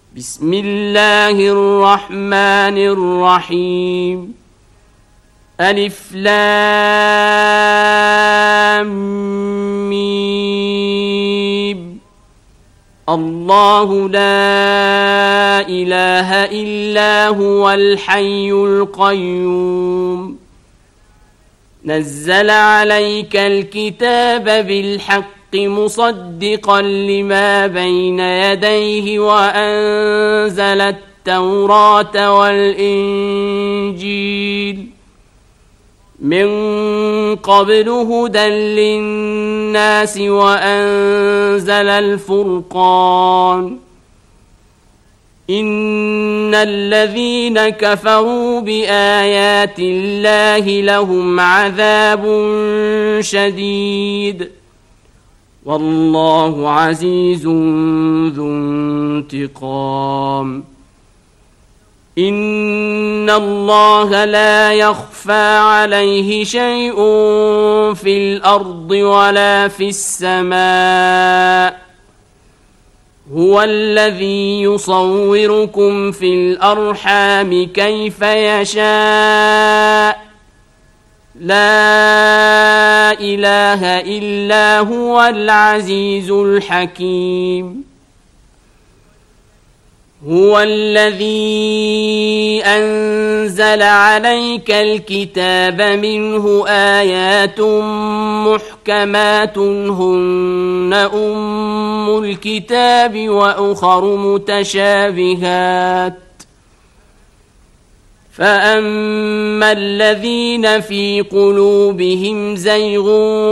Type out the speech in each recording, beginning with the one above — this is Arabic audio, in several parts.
بسم الله الرحمن الرحيم ألف لام ميم الله لا إله إلا هو الحي القيوم نزل عليك الكتاب بالحق مصدقا لما بين يديه وأنزل التوراة والإنجيل من قبل هدى للناس وأنزل الفرقان إن الذين كفروا بآيات الله لهم عذاب شديد والله عزيز ذو انتقام إن الله لا يخفى عليه شيء في الأرض ولا في السماء هو الذي يصوركم في الأرحام كيف يشاء لا إله إلا هو العزيز الحكيم هو الذي أنزل عليك الكتاب منه آيات محكمات هن أم الكتاب وأخر متشابهات فأما الذين في قلوبهم زيغ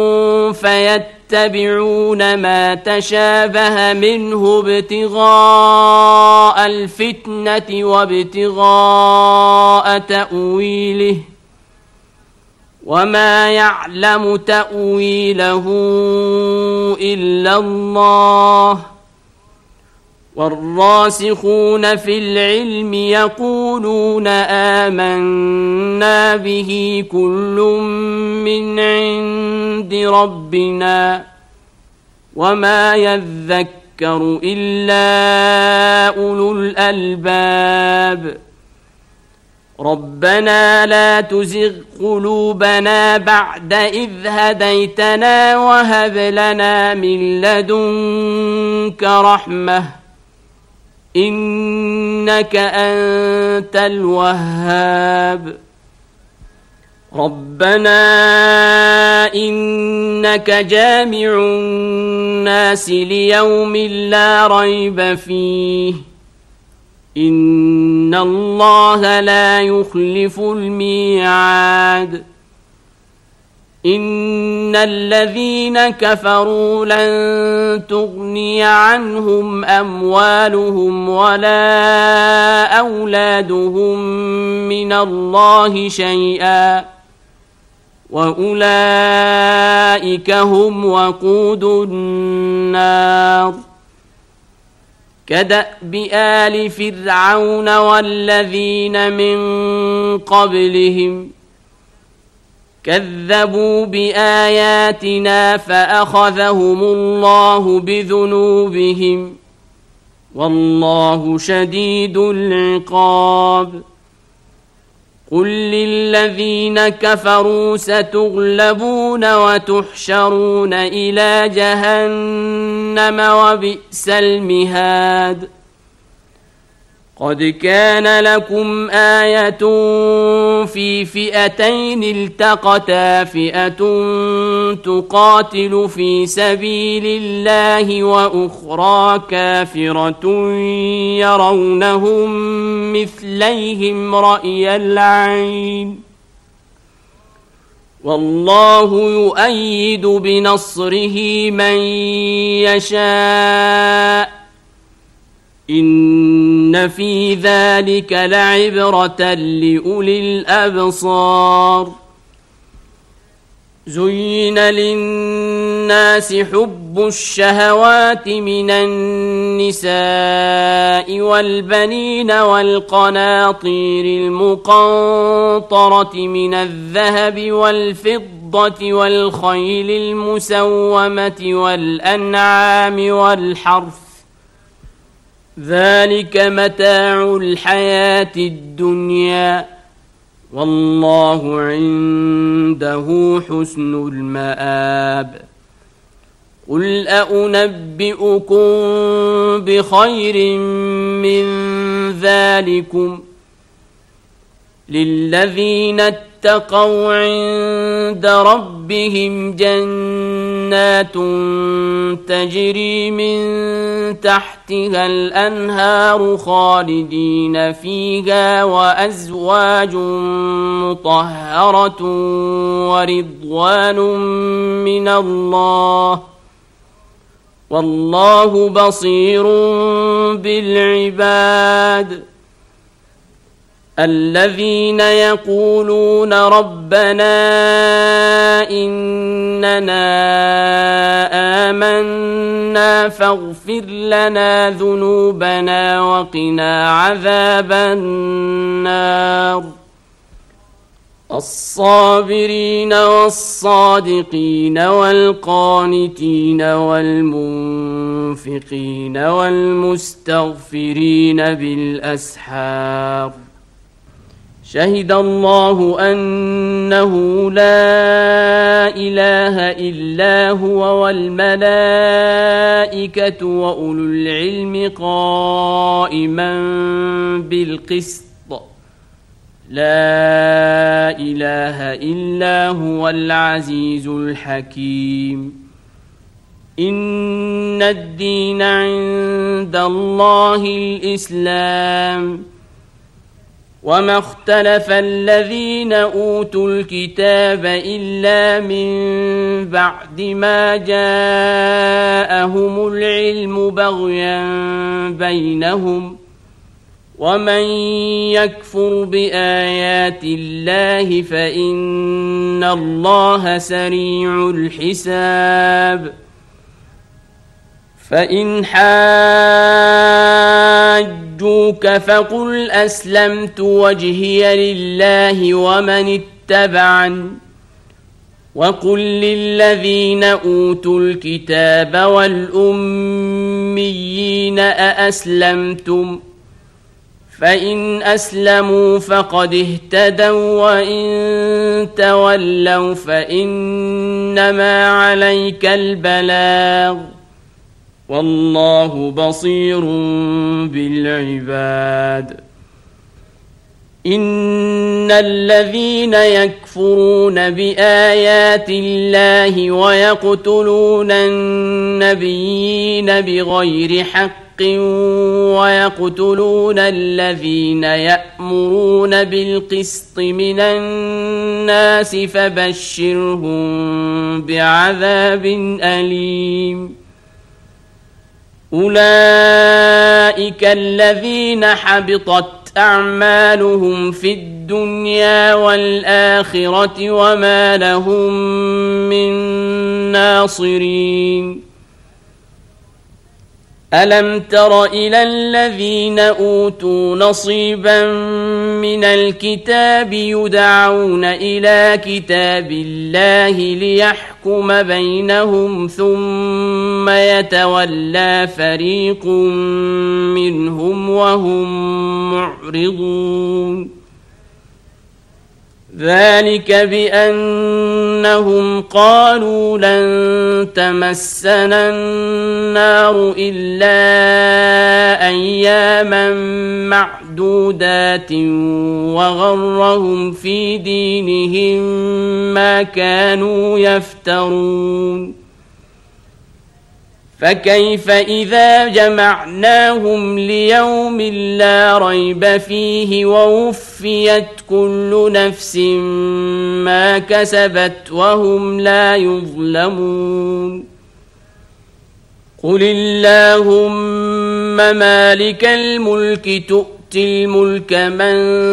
فيتبعون ما تشابه منه ابتغاء الفتنة وابتغاء تأويله وما يعلم تأويله إلا الله والراسخون في العلم يقولون آمنا به كل من عند ربنا وما يذكر إلا أولو الألباب ربنا لا تزغ قلوبنا بعد إذ هديتنا وهب لنا من لدنك رحمة إنك أنت الوهاب ربنا إنك جامع الناس ليوم لا ريب فيه إن الله لا يخلف الميعاد إن الذين كفروا لن تغني عنهم أموالهم ولا أولادهم من الله شيئا وأولئك هم وقود النار كدأب آل فرعون والذين من قبلهم كذبوا بآياتنا فأخذهم الله بذنوبهم والله شديد العقاب قل للذين كفروا ستغلبون وتحشرون إلى جهنم وبئس المهاد قد كان لكم آية في فئتين التقتا فئة تقاتل في سبيل الله وأخرى كافرة يرونهم مثليهم رأي العين والله يؤيد بنصره من يشاء إن في ذلك لعبرة لأولي الأبصار زين للناس حب الشهوات من النساء والبنين والقناطير المقنطرة من الذهب والفضة والخيل المسومة والأنعام والحرث ذلك متاع الحياة الدنيا والله عنده حسن المآب قل أنبئكم بخير من ذلكم للذين اتقوا عند ربهم جنات تجري من تحتها الأنهار خالدين فيها وأزواج مطهرة ورضوان من الله والله بصير بالعباد الذين يقولون ربنا إننا آمنا فاغفر لنا ذنوبنا وقنا عذاب النار الصابرين والصادقين والقانتين والمنفقين والمستغفرين بالأسحار شهد الله أنه لا إله إلا هو والملائكة وأولو العلم قائما بالقسط لا إله إلا هو العزيز الحكيم إن الدين عند الله الإسلام وما اختلف الذين أوتوا الكتاب إلا من بعد ما جاءهم العلم بغيا بينهم ومن يكفر بآيات الله فإن الله سريع الحساب فإن حاجوك فقل أسلمت وجهي لله ومن اتبعني وقل للذين أوتوا الكتاب والأميين أأسلمتم فإن أسلموا فقد اهتدوا وإن تولوا فإنما عليك البلاغ والله بصير بالعباد إن الذين يكفرون بآيات الله ويقتلون النبيين بغير حق ويقتلون الذين يأمرون بالقسط من الناس فبشرهم بعذاب أليم أولئك الذين حبطت أعمالهم في الدنيا والآخرة وما لهم من ناصرين ألم تر إلى الذين أوتوا نصيبا من الكتاب يدعون إلى كتاب الله ليحكم بينهم ثم يتولى فريق منهم وهم معرضون ذلك بأنهم قالوا لن تمسنا النار إلا أياما معدودات وغرهم في دينهم ما كانوا يفترون فكيف إذا جمعناهم ليوم لا ريب فيه ووفيت كل نفس ما كسبت وهم لا يظلمون قل اللهم مالك الملك تؤتي الملك من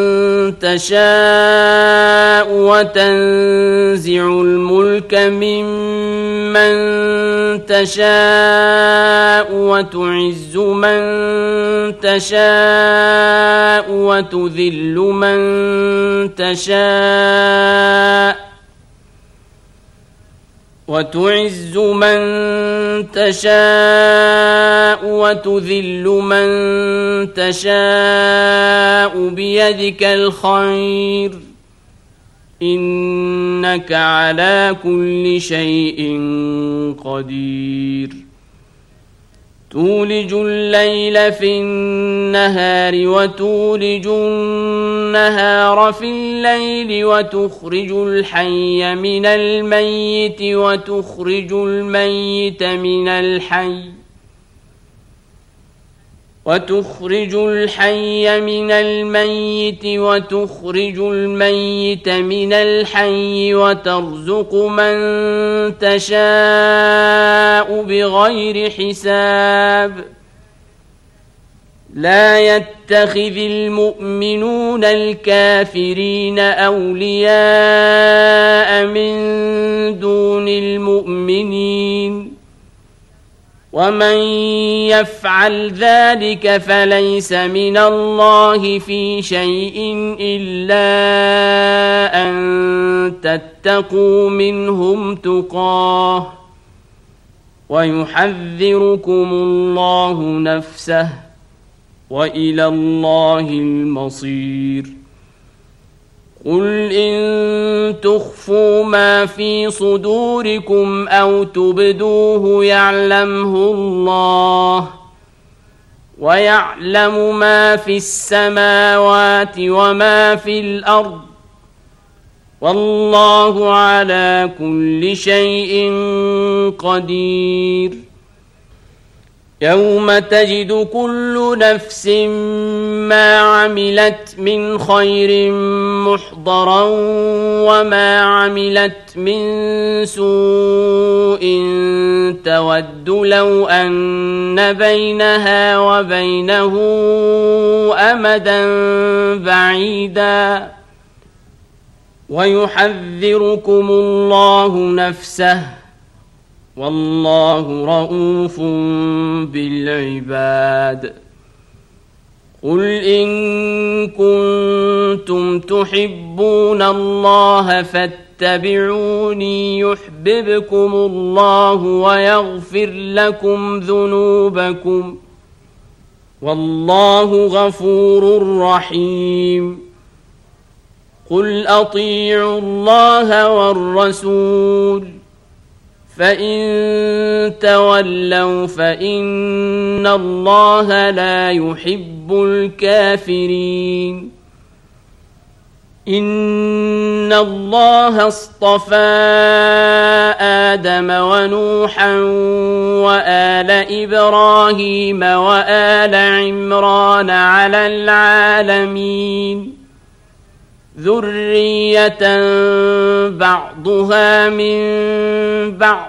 تشاء وتنزع الملك ممن تشاء وتعز من تشاء وتذل من تشاء وتعز من تشاء وتذل من تشاء بيدك الخير إنك على كل شيء قدير تولج الليل في النهار وتولج النهار في الليل وتخرج الحي من الميت وتخرج الميت من الحي من الميت وتخرج الميت من الحي وترزق من تشاء بغير حساب لا يتخذ المؤمنون الكافرين أولياء من دون المؤمنين ومن يفعل ذلك فليس من الله في شيء إلا أن تتقوا منهم تقاه ويحذركم الله نفسه وإلى الله المصير قل إن تخفوا ما في صدوركم أو تبدوه يعلمه الله ويعلم ما في السماوات وما في الأرض والله على كل شيء قدير يوم تجد كل نفس ما عملت من خير محضرا وما عملت من سوء تود لو أن بينها وبينه أمدا بعيدا ويحذركم الله نفسه والله رؤوف بالعباد قل إن كنتم تحبون الله فاتبعوني يحببكم الله ويغفر لكم ذنوبكم والله غفور رحيم قل أطيعوا الله والرسول فإن تولوا فإن الله لا يحب الكافرين إن الله اصطفى آدم ونوحا وآل إبراهيم وآل عمران على العالمين ذرية بعضها من بعض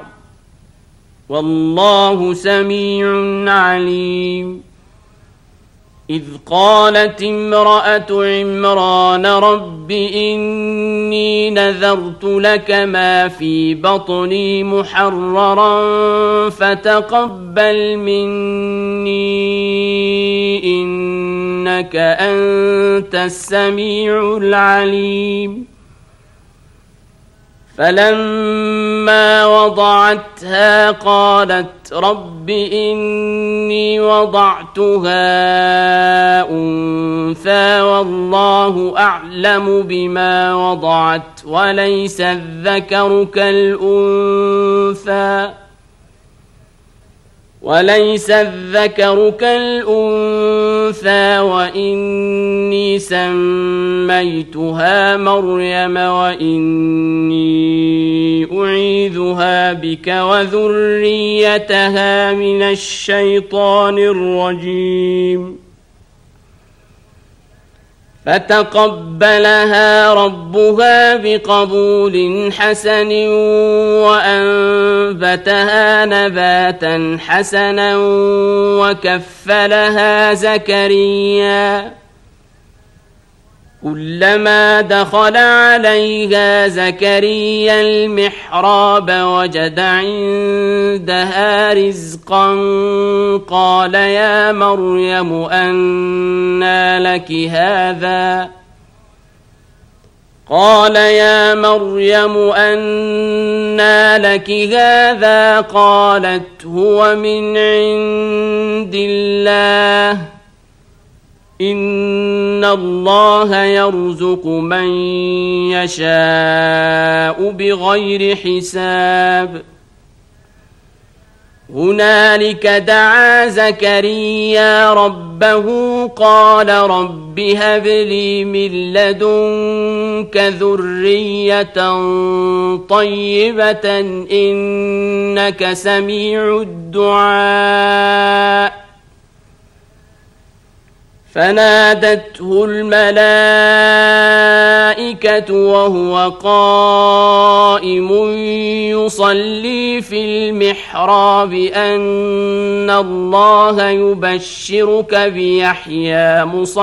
والله سميع عليم إذ قالت امرأة عمران رب إني نذرت لك ما في بطني محررا فتقبل مني إنك أنت السميع العليم فلما وضعتها قالت رب إني وضعتها أنثى والله أعلم بما وضعت وليس الذكر كالأنثى وإني سميتها مريم وإني أعيذها بك وذريتها من الشيطان الرجيم فتقبلها ربها بقبول حسن وأنبتها نباتا حسنا وكفلها زكريا كلما دخل عليها زكريا المحراب وجد عندها رزقا قال يا مريم أنى لك هذا قال يا مريم أنى لك هذا قالت هو من عند الله إن الله يرزق من يشاء بغير حساب هنالك دعا زكريا ربه قال رب هب لي من لدنك ذرية طيبة إنك سميع الدعاء فنادته الملائكة وهو قائم يصلي في المحراب أن الله يبشرك بيحيى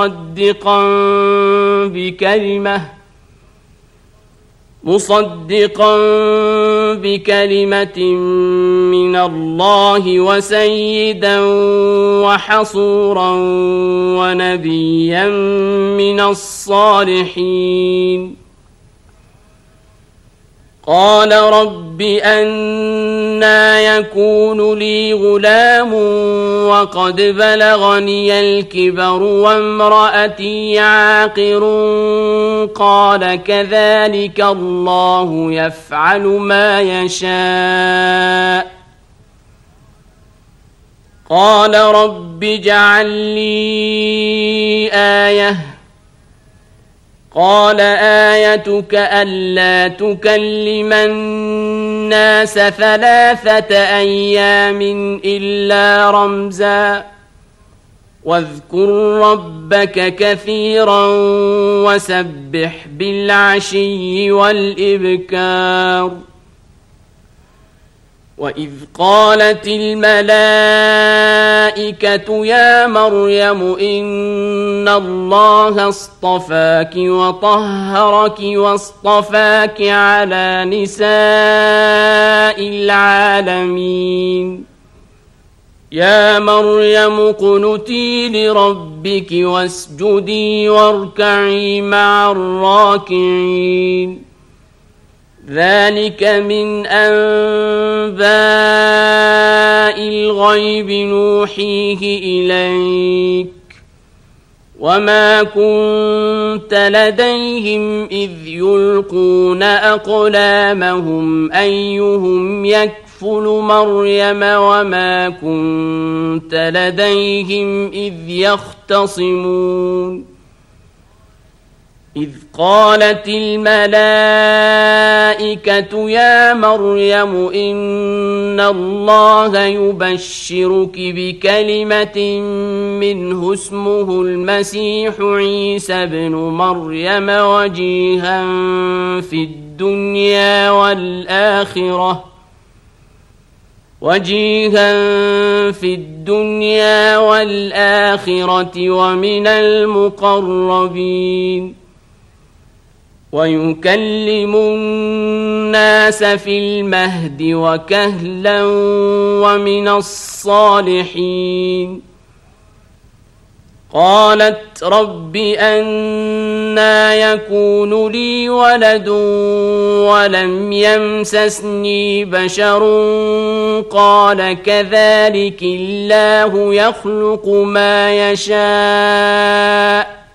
مصدقا بكلمة من الله وسيدا وحصورا ونبيا من الصالحين قال رب أنى يكون لي غلام وقد بلغني الكبر وامرأتي عاقر قال كذلك الله يفعل ما يشاء قال رب اجعل لي آية قال آيتك ألا تكلم الناس 3 أيام إلا رمزا واذكر ربك كثيرا وسبح بالعشي والإبكار وإذ قالت الملائكة يا مريم إن الله اصطفاك وطهرك واصطفاك على نساء العالمين يا مريم اقنتي لربك واسجدي واركعي مع الراكعين ذلك من أنباء الغيب نوحيه إليك وما كنت لديهم إذ يلقون أقلامهم أيهم يكفل مريم وما كنت لديهم إذ يختصمون إذ قالت الملائكة يا مريم إن الله يبشرك بكلمة منه اسمه المسيح عيسى ابن مريم وجيها في الدنيا والآخرة ومن المقربين ويكلم الناس في المهد وكهلا ومن الصالحين قالت رب أنى يكون لي ولد ولم يمسسني بشر قال كذلك الله يخلق ما يشاء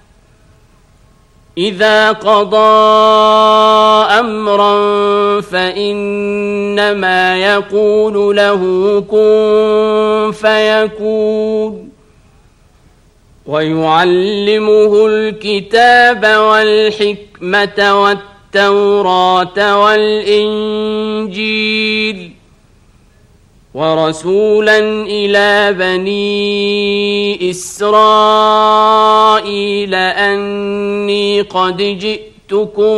إذا قضى أمرا فإنما يقول له كن فيكون ويعلمه الكتاب والحكمة والتوراة والإنجيل ورسولا إلى بني إسرائيل أني قد جئتكم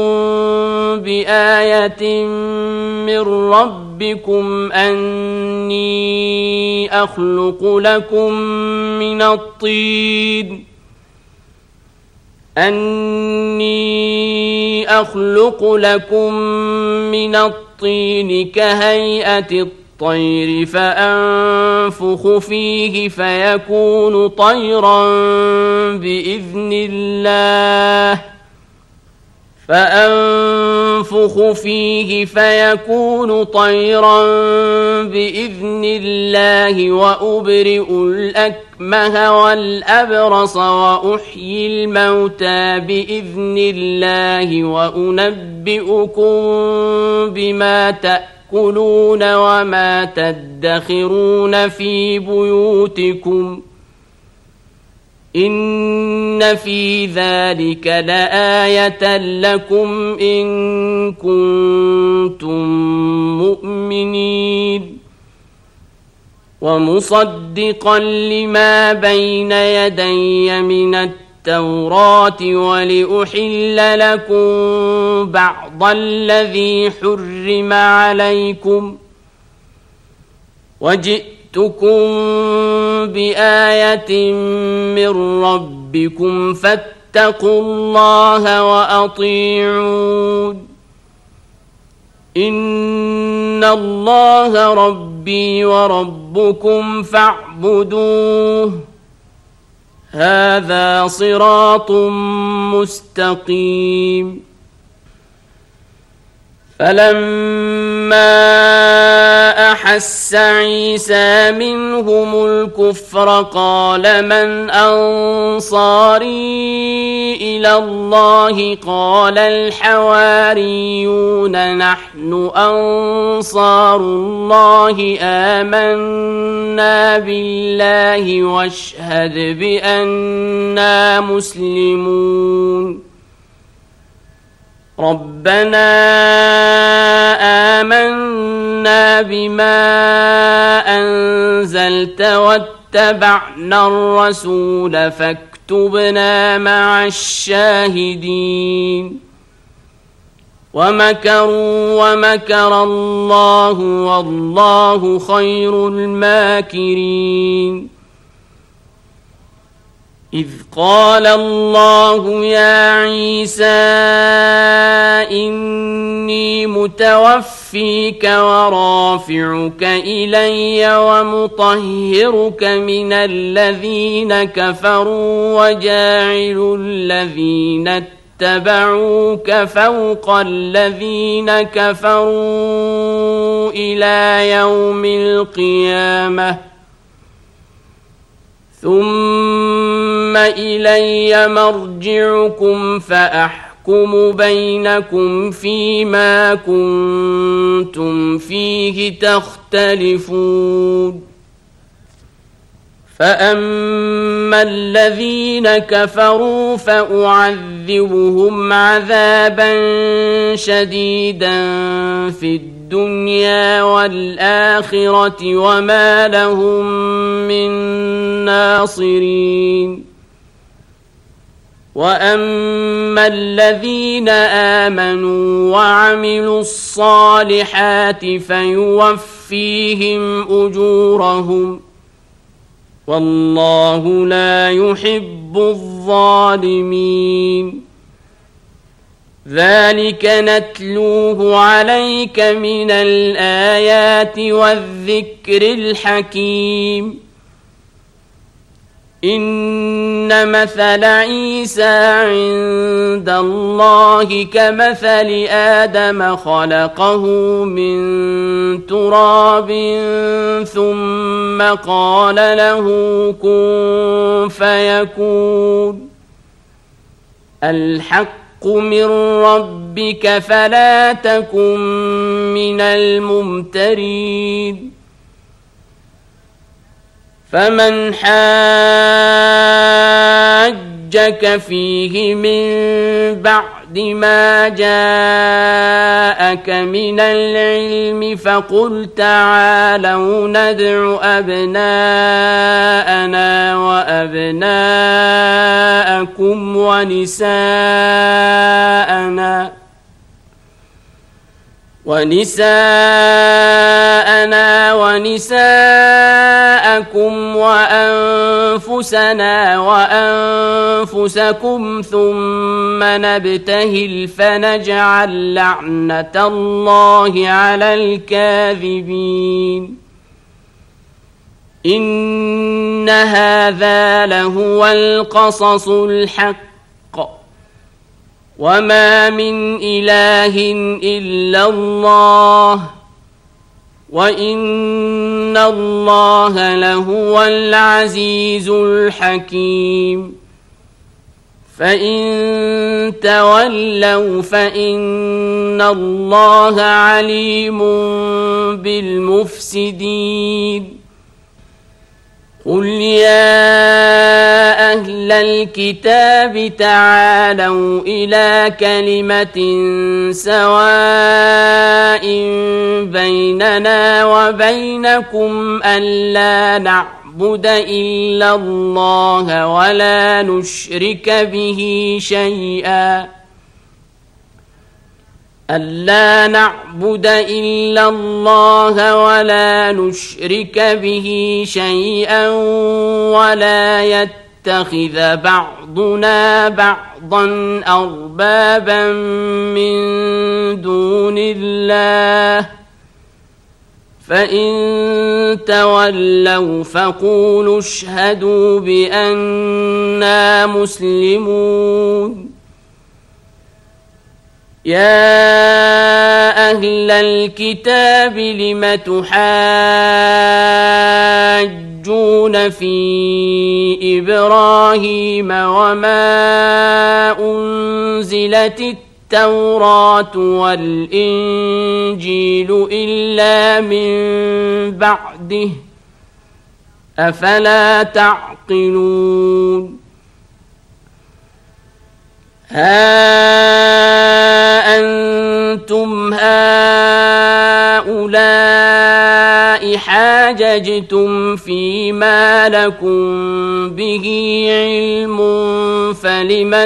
بآية من ربكم أني أخلق لكم من الطين كهيئة الطير فأنفخ فيه فيكون طيرا بإذن الله فأنفخ فيه فيكون طيرا بإذن الله وأبرئ الأكمه والأبرص وأحيي الموتى بإذن الله وأنبئكم بما تأكلون وما تدخرون في بيوتكم إن في ذلك لآية لكم إن كنتم مؤمنين ومصدقا لما بين يدي من التوراة ولأحل لكم بعض الذي حرم عليكم وجئتكم بآية من ربكم فاتقوا الله وأطيعون إن الله ربي وربكم فاعبدوه هذا صراط مستقيم فلما أحس عيسى منهم الكفر قال من أنصاري إلى الله قال الحواريون نحن أنصار الله آمنا بالله واشهد بأننا مسلمون ربنا آمنا بما أنزلت واتبعنا الرسول فاكتبنا مع الشاهدين ومكروا ومكر الله والله خير الماكرين إذ قال الله يا عيسى إني متوفيك ورافعك إلي ومطهرك من الذين كفروا وجاعل الذين اتبعوك فوق الذين كفروا إلى يوم القيامة ثم إلي مرجعكم فأحكم بينكم فيما كنتم فيه تختلفون فأما الذين كفروا فأعذبهم عذابا شديدا في الدنيا والآخرة وما لهم من ناصرين وأما الذين آمنوا وعملوا الصالحات فيوفيهم أجورهم والله لا يحب الظالمين ذلك نتلوه عليك من الآيات والذكر الحكيم إن مثل عيسى عند الله كمثل آدم خلقه من تراب ثم قال له كن فيكون الحق من ربك فلا تكن من الممترين فمن حاجك فيه من بعد ما جاءك من العلم فقل تعالوا ندع أبناءنا وأبناءكم ونساءنا ونساءكم وأنفسنا وأنفسكم ثم نبتهل فنجعل لعنة الله على الكاذبين إن هذا لهو القصص الحق وما من إله إلا الله وإن الله لهو العزيز الحكيم فإن تولوا فإن الله عليم بالمفسدين قل يا أهل الكتاب تعالوا إلى كلمة سواء بيننا وبينكم ألا نعبد إلا الله ولا نشرك به شيئا ألا نعبد إلا الله ولا نشرك به شيئا ولا يتخذ بعضنا بعضا أربابا من دون الله فإن تولوا فقولوا اشهدوا بأننا مسلمون يا أهل الكتاب لم تحاجون في إبراهيم وما أنزلت التوراة والإنجيل إلا من بعده أفلا تعقلون ها أنتم هؤلاء حاججتم فيما لكم به علم فلم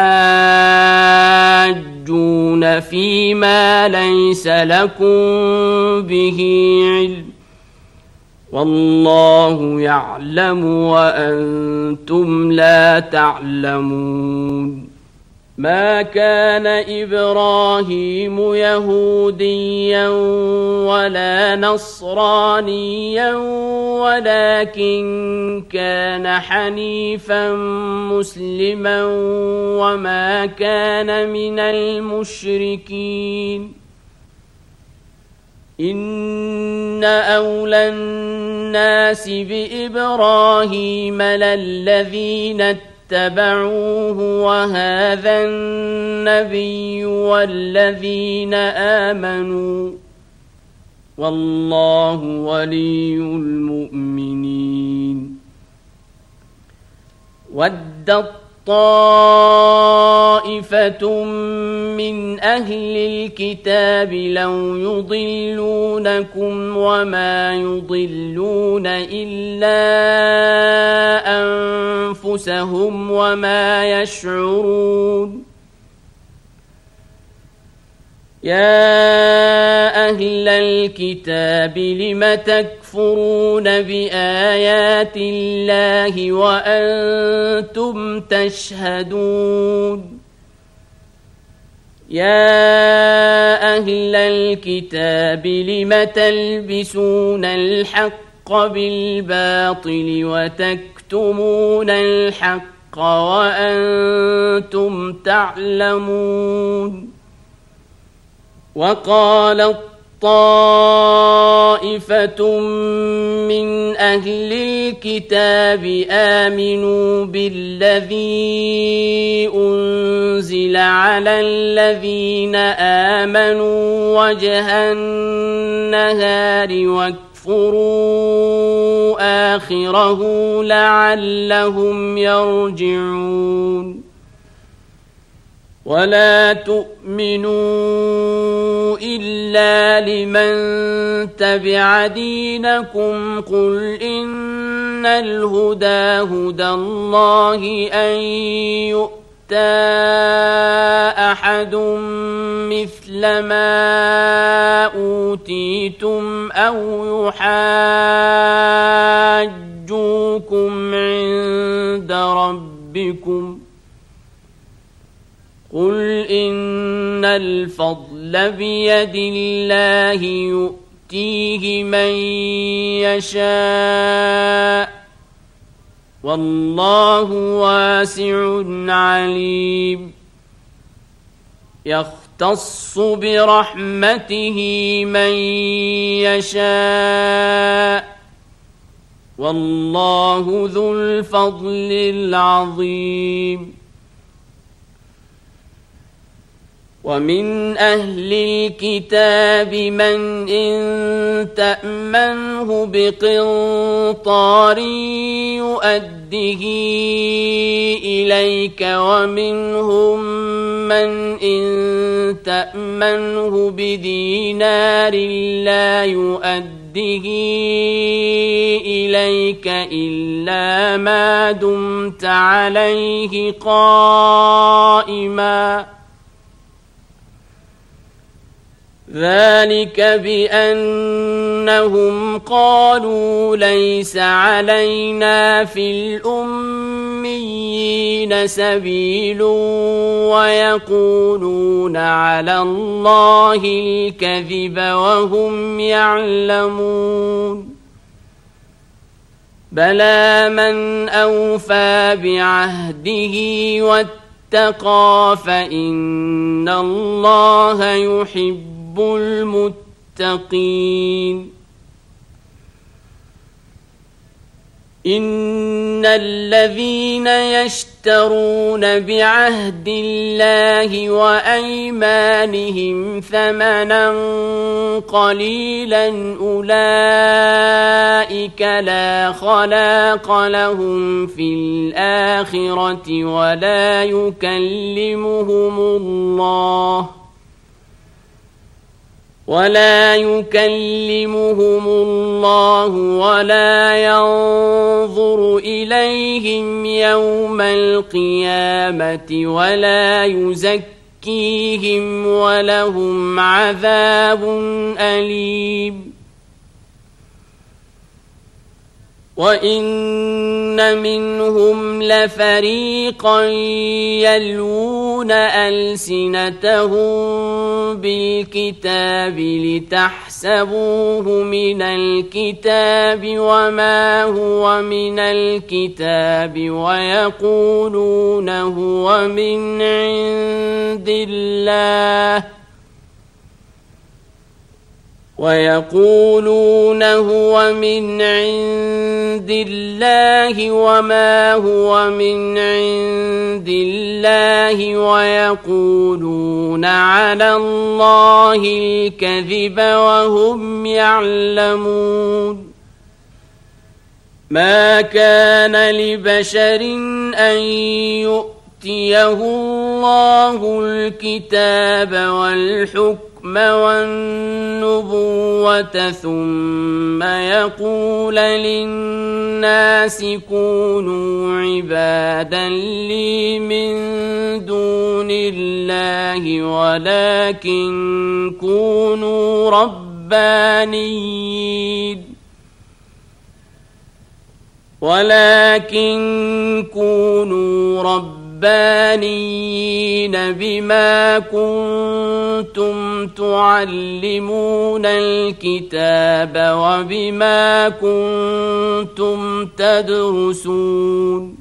تحاجون فيما ليس لكم به علم والله يعلم وأنتم لا تعلمون ما كان إبراهيم يهوديا ولا نصرانيا ولكن كان حنيفا مسلما وما كان من المشركين إن أولى الناس بإبراهيم للذين اتبعوه وهذا النبي والذين آمنوا والله ولي المؤمنين ودت طائفة من أهل الكتاب لو يضلونكم وما يضلون إلا أنفسهم وما يشعرون يا أهل الكتاب لم تكفرون بآيات الله وأنتم تشهدون يا أهل الكتاب لم تلبسون الحق بالباطل وتكتمون الحق وأنتم تعلمون وقالت طائفة من أهل الكتاب آمنوا بالذي أنزل على الذين آمنوا وجه النهار واكفروا آخره لعلهم يرجعون ولا تؤمنوا إلا لمن تبع دينكم قل إن الهدى هدى الله أن يؤتى أحد مثل ما أوتيتم أو يحاجوكم عند ربكم قل إن الفضل بيد الله يؤتيه من يشاء والله واسع عليم يختص برحمته من يشاء والله ذو الفضل العظيم. ومن أهل الكتاب من إن تأمنه بقنطار يؤده إليك ومنهم من إن تأمنه بدينار لا يؤده إليك إلا ما دمت عليه قائما ذلك بأنهم قالوا ليس علينا في الأميين سبيل ويقولون على الله الكذب وهم يعلمون بلى من أوفى بعهده واتقى فإن الله يحب المتقين. إن الذين يشترون بعهد الله وأيمانهم ثمنا قليلا أولئك لا خلاق لهم في الآخرة ولا يكلمهم الله ولا ينظر إليهم يوم القيامة ولا يزكيهم ولهم عذاب أليم. وإن منهم لفريقا يلوون ألسنتهم بالكتاب لتحسبوه من الكتاب وما هو من الكتاب ويقولون هو من عند الله وما هو من عند الله ويقولون على الله الكذب وهم يعلمون. ما كان لبشر أن يؤتيه الله الكتاب والحكم والنبوة ثم يقول للناس كونوا عبادا لي من دون الله ولكن كونوا ربانيين بما كنتم تعلمون الكتاب وبما كنتم تدرسون.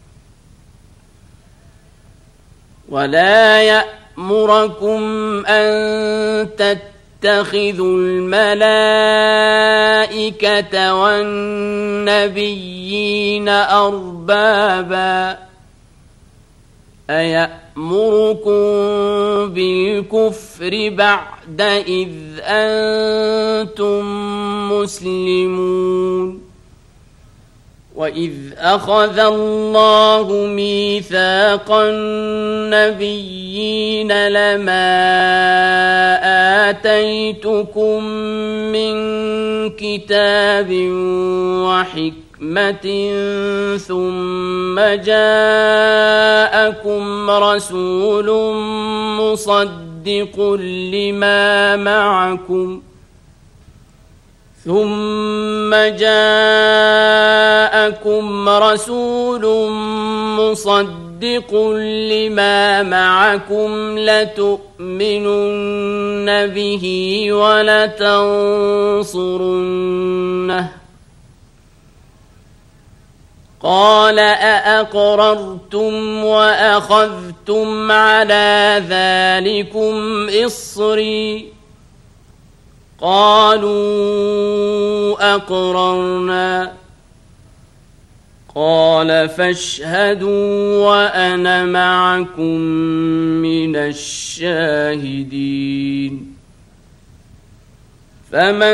ولا يأمركم أن تتخذوا الملائكة والنبيين أربابا أيأمركم بالكفر بعد إذ أنتم مسلمون. وإذ أخذ الله ميثاق النبيين لما آتيتكم من كتاب وحكمة ثم جاءكم رسول مصدق لما معكم لتؤمنن به ولتنصرنه قال أأقررتم وأخذتم على ذلكم إصري قالوا أقررنا قال فاشهدوا وأنا معكم من الشاهدين فمن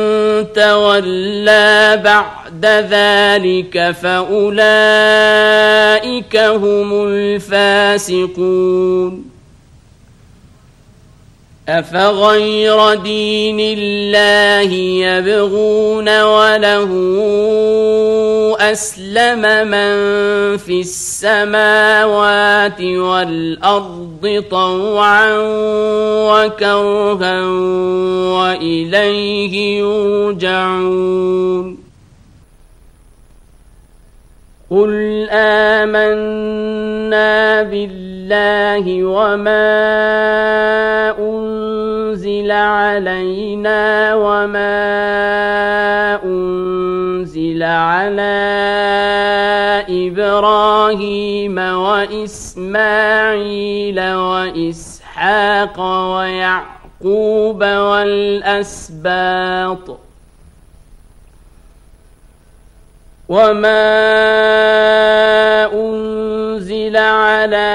تولى بعد ذلك فأولئك هم الفاسقون أفغير دين الله يبغون وله أسلم من في السماوات والأرض طوعا وكرها وإليه يرجعون قل آمنا بالله وما أنزل علينا وما أنزل على إبراهيم وإسماعيل وإسحاق ويعقوب والأسباط وما أنزل على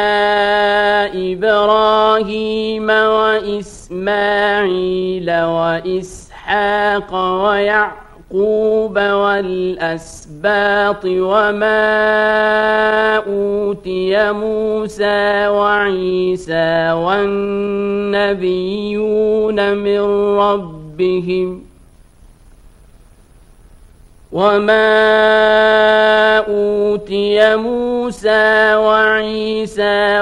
إبراهيم وإسماعيل وإسحاق ويعقوب والأسباط وما أوتي موسى وعيسى والنبيون من ربهم وما أوتي موسى وعيسى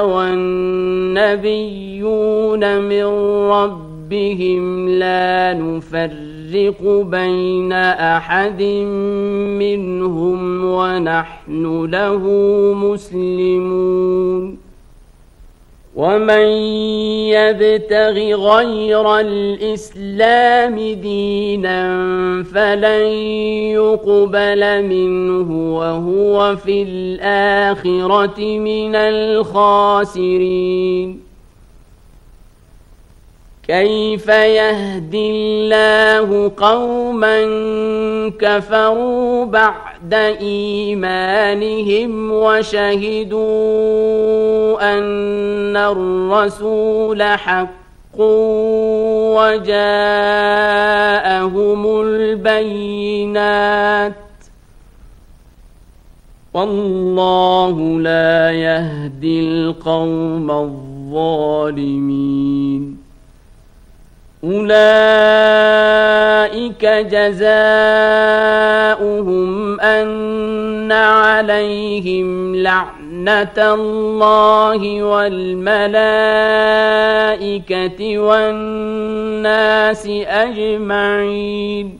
والنبيون من ربهم لا نفرق بين أحد منهم ونحن له مسلمون ومن يبتغ غير الإسلام دينا فلن يقبل منه وهو في الآخرة من الخاسرين كيف يهدي الله قوما كفروا بعد إيمانهم وشهدوا أن الرسول حق وجاءهم البينات والله لا يهدي القوم الظالمين أولئك جزاؤهم أن عليهم لعنة الله والملائكة والناس أجمعين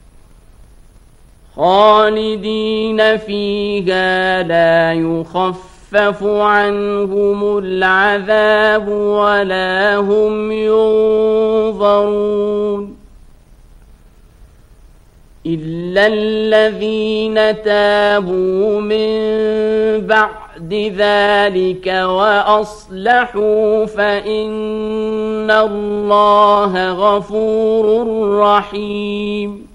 خالدين فيها لا يخفف عنهم العذاب ولا هم ينظرون إلا الذين تابوا من بعد ذلك وأصلحوا فإن الله غفور رحيم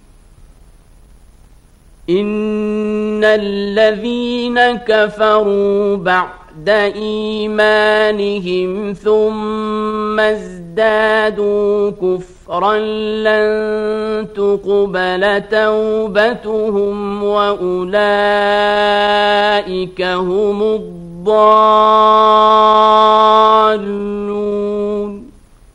إن الذين كفروا بعد إيمانهم ثم ازدادوا كفرا لن تقبل توبتهم وأولئك هم الضالون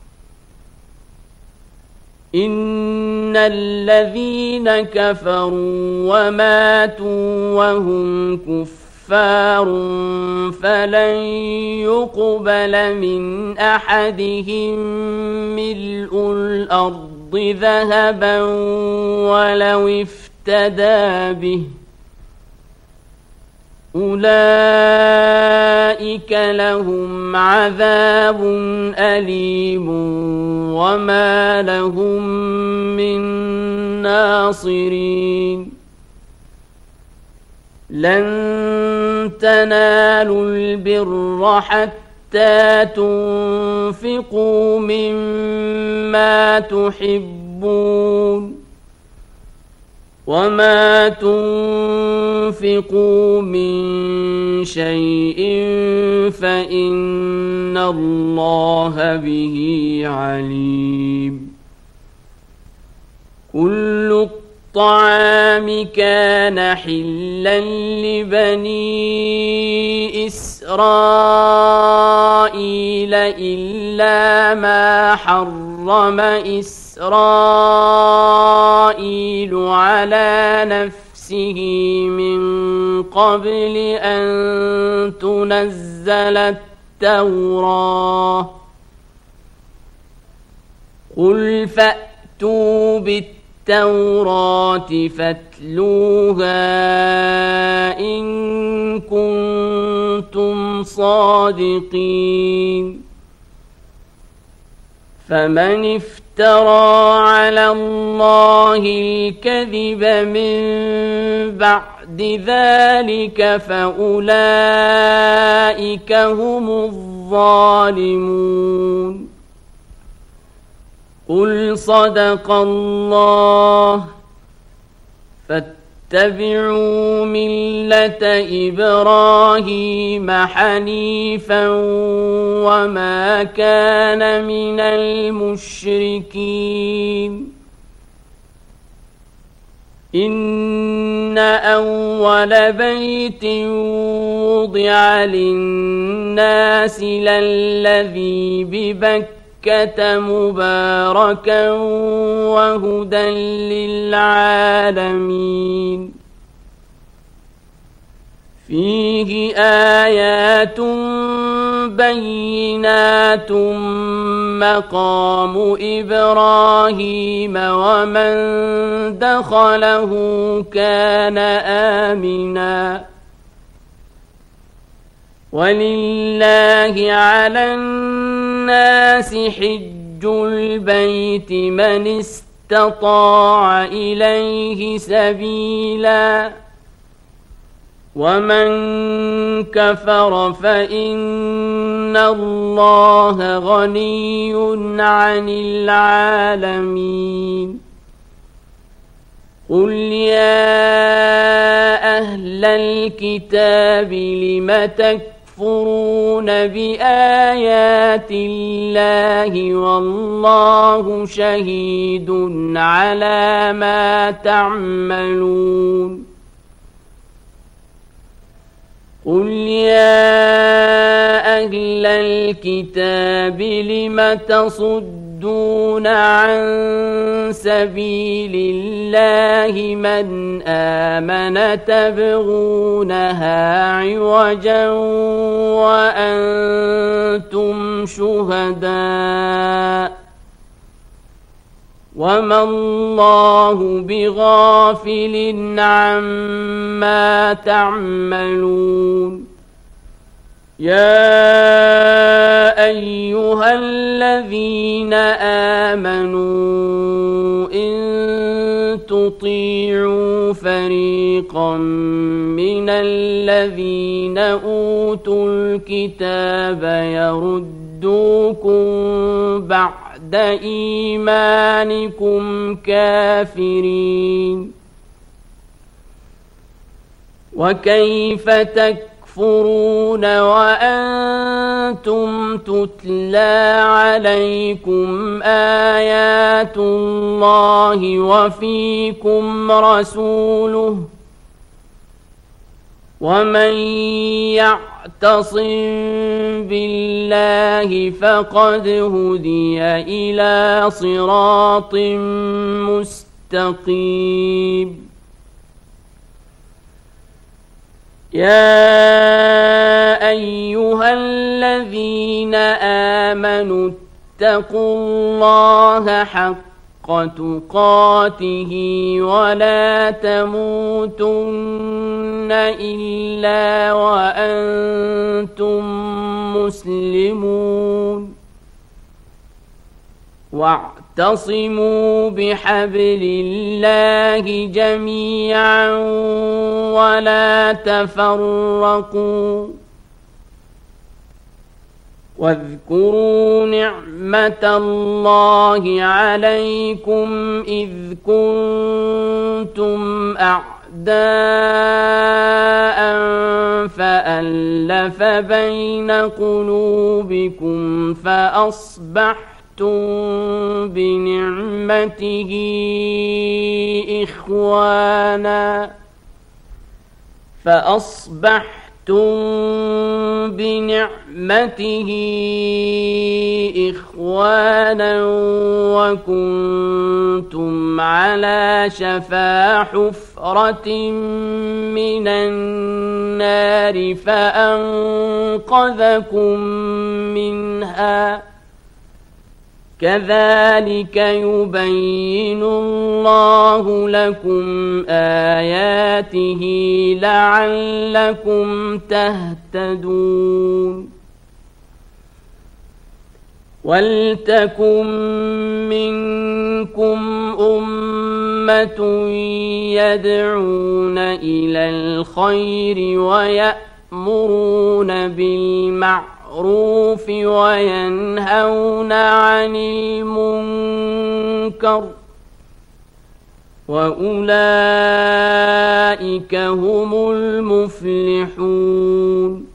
إن الذين كفروا وماتوا وهم كفار فلن يقبل من أحدهم ملء الأرض ذهبا ولو افتدى به أولئك لهم عذاب أليم وما لهم من ناصرين لن تنالوا البر حتى تنفقوا مما تحبون وما تنفقوا من شيء فإن الله به عليم كل الطعام كان حلا لبني إسرائيل إلا ما حرم إسرائيل على نفسه من قبل أن تنزل التوراة قل فأتوا بالتوراة فاتلوها إن كنتم صادقين فمن افترى على الله الكذب من بعد ذلك فأولئك هم الظالمون قل صدق الله فاتبعوا ملة إبراهيم حنيفا وما كان من المشركين إن أول بيت وضع للناس للذي ببكة مباركا وهدى للعالمين فيه آيات بينات مقام إبراهيم ومن دخله كان آمنا ولله على الناس حج البيت من استطاع إليه سبيلا ومن كفر فإن الله غني عن العالمين قل يا أهل الكتاب لم تكفرون بآيات الله والله شهيد على ما تعملون قل يا أهل الكتاب لم تصدون عن سبيل الله من آمن تبغونها عوجا وأنتم شهداء وما الله بغافل عما تعملون يا أيها الذين آمنوا إن تطيعوا فريقا من الذين أوتوا الكتاب يردوكم بعد إيمانكم كافرين وكيف تكفرون وأنتم تتلى عليكم آيات الله وفيكم رسوله ومن يعتصم بالله فقد هدي إلى صراط مستقيم يا أيها الذين آمنوا اتقوا الله حق تقاته ولا تموتن إلا وأنتم مسلمون واعتصموا بحبل الله جميعا ولا تفرقوا واذكروا نعمة الله عليكم إذ كنتم أعداء فألف بين قلوبكم بنعمته إخوانا وكنتم على شفا حفرة من النار فأنقذكم منها كذلك يبين الله لكم آياته لعلكم تهتدون ولتكن منكم أمة يدعون إلى الخير ويأمرون بالمعروف وينهون عن المنكر وأولئك هم المفلحون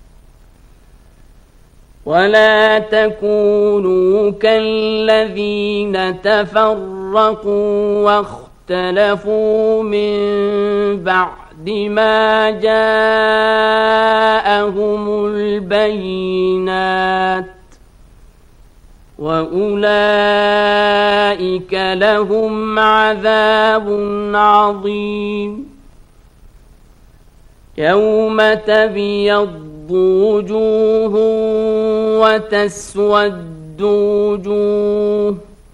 ولا تكونوا كالذين تفرقوا واختلفوا من بعد ما جاءهم البينات وأولئك لهم عذاب عظيم يوم تبيض وجوه وتسود وجوه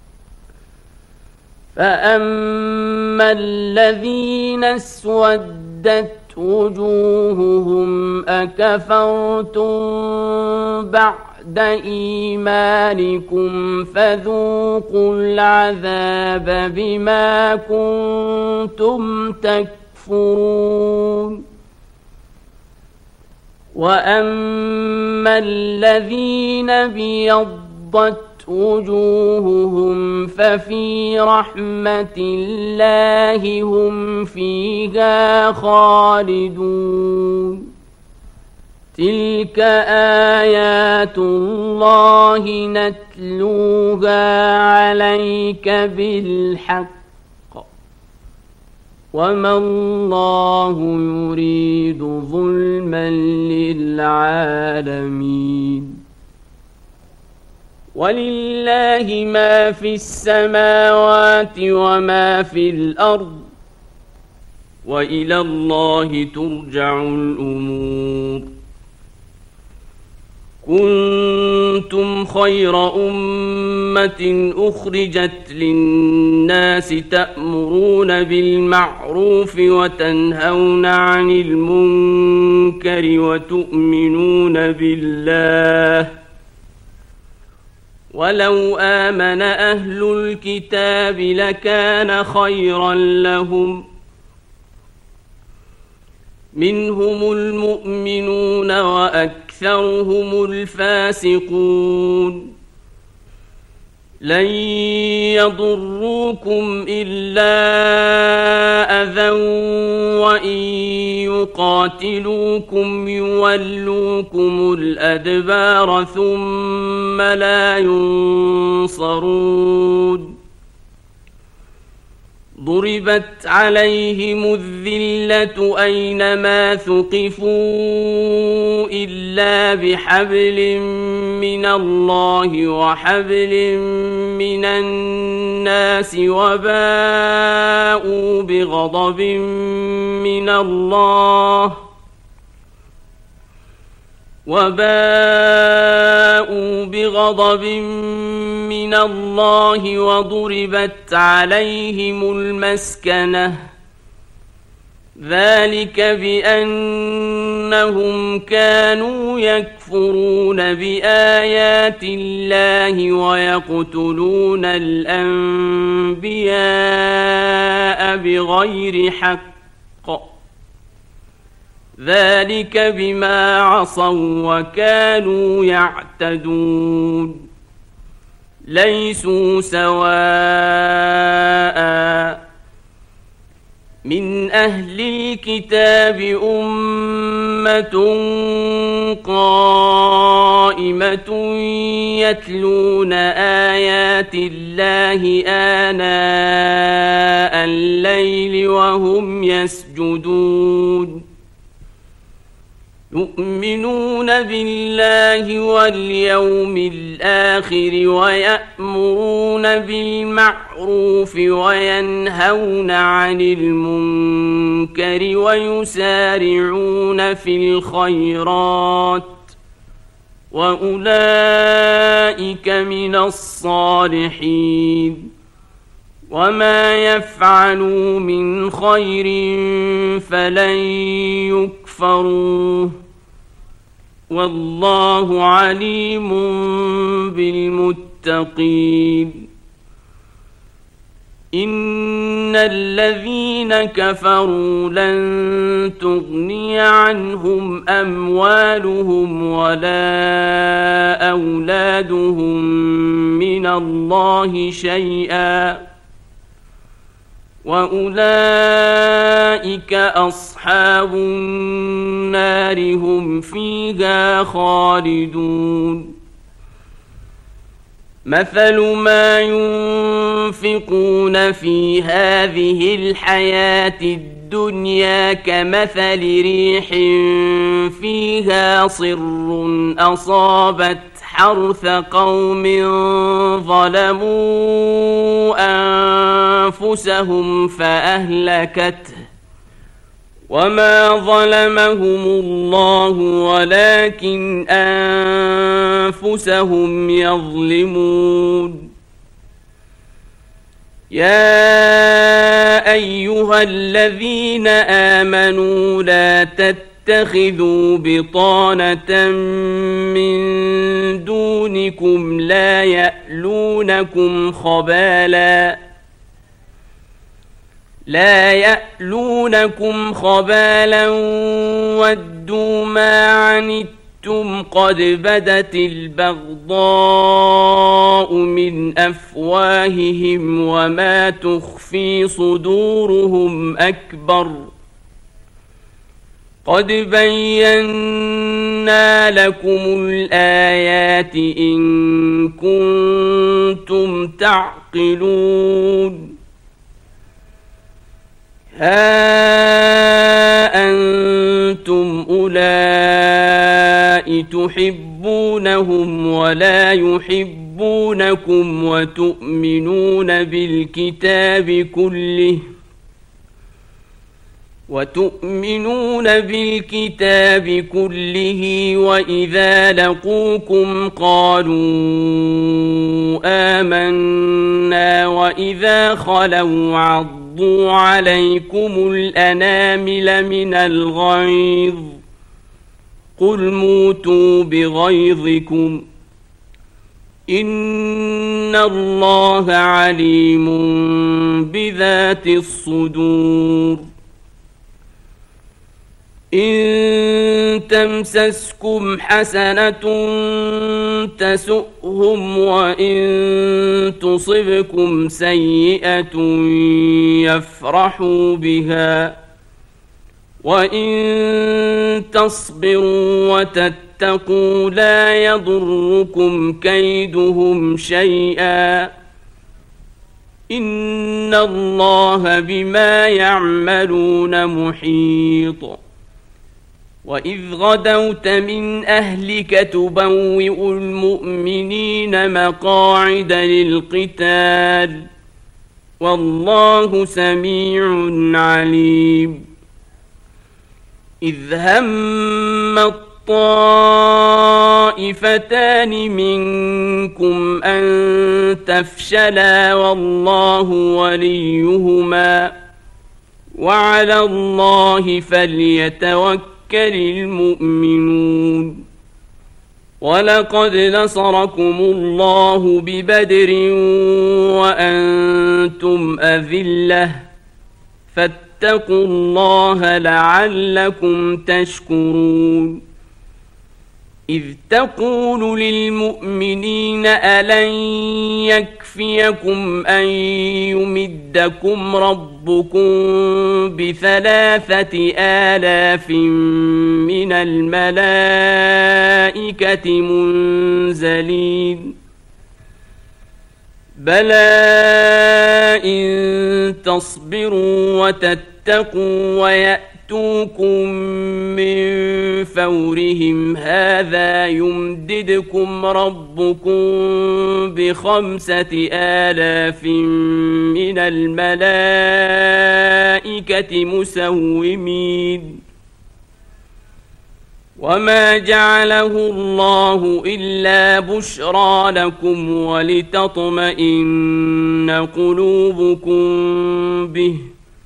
فأما الذين اسودت وجوههم أكفرتم بعد إيمانكم فذوقوا العذاب بما كنتم تكفرون وأما الذين بيضت وجوههم ففي رحمة الله هم فيها خالدون تلك آيات الله نتلوها عليك بالحق وما الله يريد ظلما للعالمين ولله ما في السماوات وما في الأرض وإلى الله ترجع الأمور كنتم خير أمة أخرجت للناس تأمرون بالمعروف وتنهون عن المنكر وتؤمنون بالله ولو آمن أهل الكتاب لكان خيرا لهم منهم المؤمنون وأكثرهم الفاسقون لن يضروكم إلا أذى وإن يقاتلوكم يولوكم الأدبار ثم لا ينصرون ضربت عليهم الذلة أينما ثقفوا إلا بحبل من الله وحبل من الناس وباءوا بغضب من الله وضربت عليهم المسكنة ذلك بأنهم كانوا يكفرون بآيات الله ويقتلون الأنبياء بغير حق، ذلك بما عصوا وكانوا يعتدون. ليسوا سواء من أهل الكتاب أمة قائمة يتلون آيات الله آناء الليل وهم يسجدون، يؤمنون بالله واليوم الآخر ويأمرون بالمعروف وينهون عن المنكر ويسارعون في الخيرات وأولئك من الصالحين. وما يفعلوا من خير فلن يكفروه، والله عليم بالمتقين. إن الذين كفروا لن تغني عنهم أموالهم ولا أولادهم من الله شيئا، وأولئك أصحاب النار هم فيها خالدون. مثل ما ينفقون في هذه الحياة الدنيا كمثل ريح فيها صر أصابت حرث قوم ظلموا أنفسهم فأهلكته، وما ظلمهم الله ولكن أنفسهم يظلمون. يا أيها الذين آمنوا لا تتخذوا بطانة من دونكم لا يألونكم خبالا ودوا ما عنتم قد بدت البغضاء من أفواههم وما تخفي صدورهم أكبر. قد بينا لكم الآيات إن كنتم تعقلون. ها أنتم أولئك تحبونهم ولا يحبونكم وتؤمنون بالكتاب كله وإذا لقوكم قالوا آمنا وإذا خلوا عضوا عليكم الأنامل من الغيظ قل موتوا بغيظكم إن الله عليم بذات الصدور. إن تمسسكم حسنة تسؤهم وإن تصبكم سيئة يفرحوا بها وإن تصبروا وتتقوا لا يضركم كيدهم شيئا إن الله بما يعملون محيط. وإذ غدوت من أهلك تبوئ المؤمنين مقاعد للقتال والله سميع عليم. إذ هم الطائفتان منكم أن تفشلا والله وليهما وعلى الله فليتوكل المؤمنون. ولقد نصركم الله ببدر وأنتم أذلة فاتقوا الله لعلكم تشكرون. إذ تقول للمؤمنين ألن يكفيكم أن يمدكم ربكم ب3,000 من الملائكة منزلين بلى إن تصبروا وتتقوا ويأتوكم من فورهم هذا يمددكم ربكم ب5,000 من الملائكة مسومين. وما جعله الله إلا بشرى لكم ولتطمئن قلوبكم به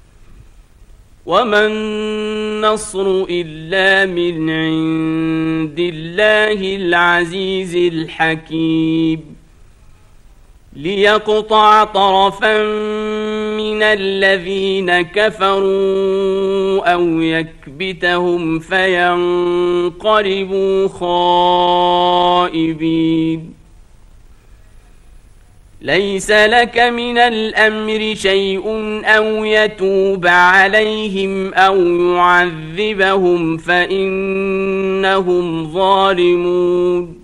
وما النصر إلا من عند الله العزيز الحكيم. ليقطع طرفا من الذين كفروا أو يكبتهم فينقلبوا خائبين. ليس لك من الأمر شيء أو يتوب عليهم أو يعذبهم فإنهم ظالمون.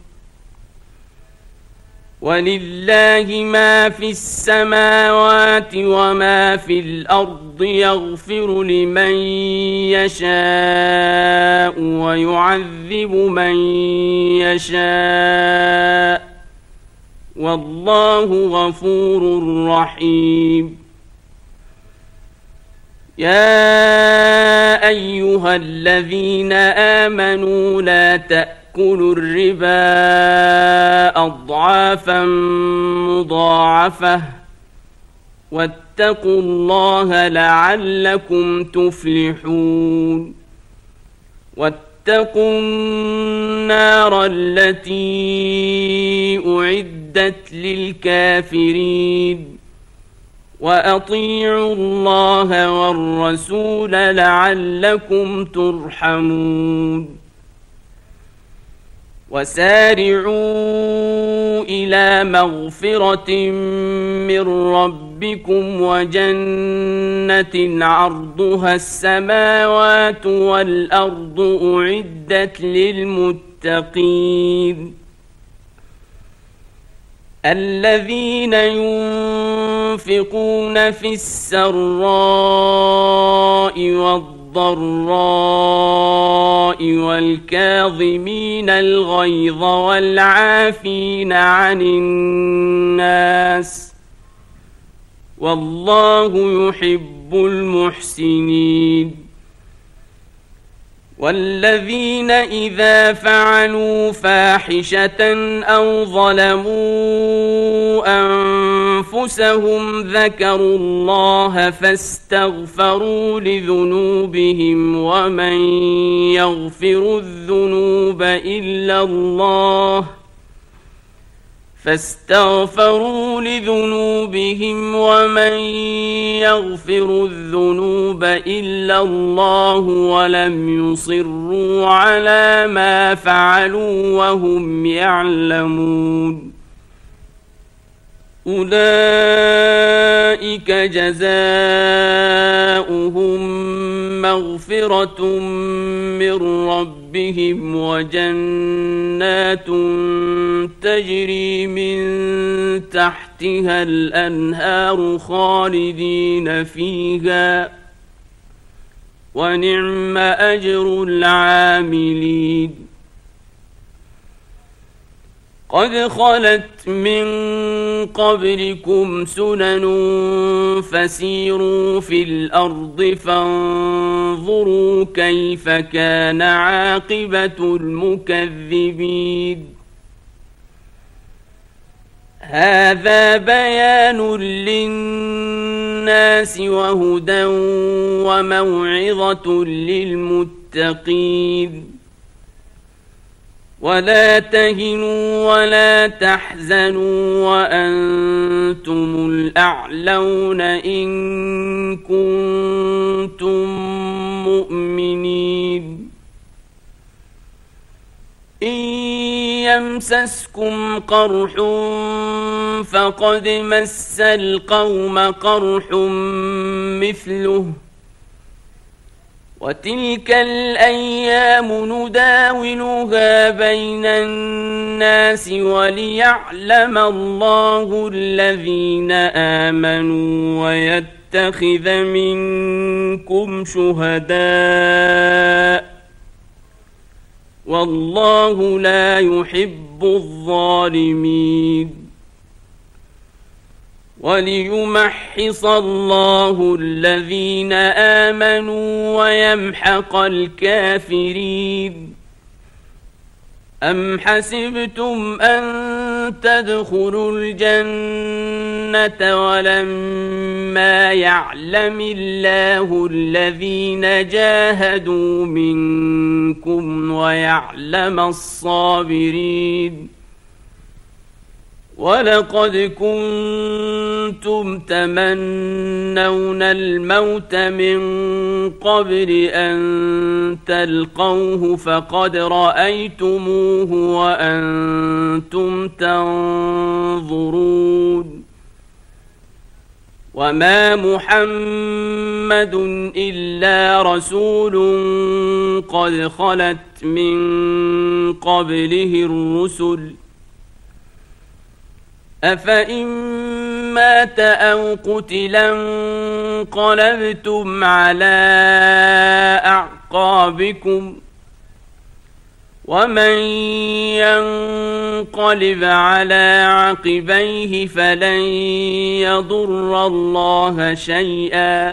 ولله ما في السماوات وما في الأرض يغفر لمن يشاء ويعذب من يشاء والله غفور رحيم. يا أيها الذين آمنوا لا تأكلوا الربا أضعافا مضاعفة واتقوا الله لعلكم تفلحون. واتقوا النار التي أعدت للكافرين وأطيعوا الله والرسول لعلكم ترحمون. وسارعوا إلى مغفرة من ربكم وجنة عرضها السماوات والأرض أعدت للمتقين الذين ينفقون في السراء والضراء والكاظمين الغيظ والعافين عن الناس والله يحب المحسنين. والذين إذا فعلوا فاحشة أو ظلموا أنفسهم ذكروا الله فاستغفروا لذنوبهم ومن يغفر الذنوب إلا الله فاستغفروا لذنوبهم ومن يغفر الذنوب إلا الله ولم يصروا على ما فعلوا وهم يعلمون. أولئك جزاؤهم مغفرة من ربهم وجنات تجري من تحتها الأنهار خالدين فيها ونعم أجر العاملين. قد خلت من قبلكم سنن فسيروا في الأرض فانظروا كيف كان عاقبة المكذبين. هذا بيان للناس وهدى وموعظة للمتقين ولا تهنوا ولا تحزنوا وأنتم الأعلون إن كنتم مؤمنين إن يمسسكم قرح فقد مس القوم قرح مثله وتلك الأيام نداولها بين الناس وليعلم الله الذين آمنوا ويتخذ منكم شهداء والله لا يحب الظالمين وليمحص الله الذين آمنوا ويمحق الكافرين أم حسبتم أن تدخلوا الجنة ولما يعلم الله الذين جاهدوا منكم ويعلم الصابرين ولقد كنتم تمنون الموت من قبل أن تلقوه فقد رأيتموه وأنتم تنظرون وما محمد إلا رسول قد خلت من قبله الرسل أفإن مات أو قتلا انقلبتم على أعقابكم ومن ينقلب على عقبيه فلن يضر الله شيئا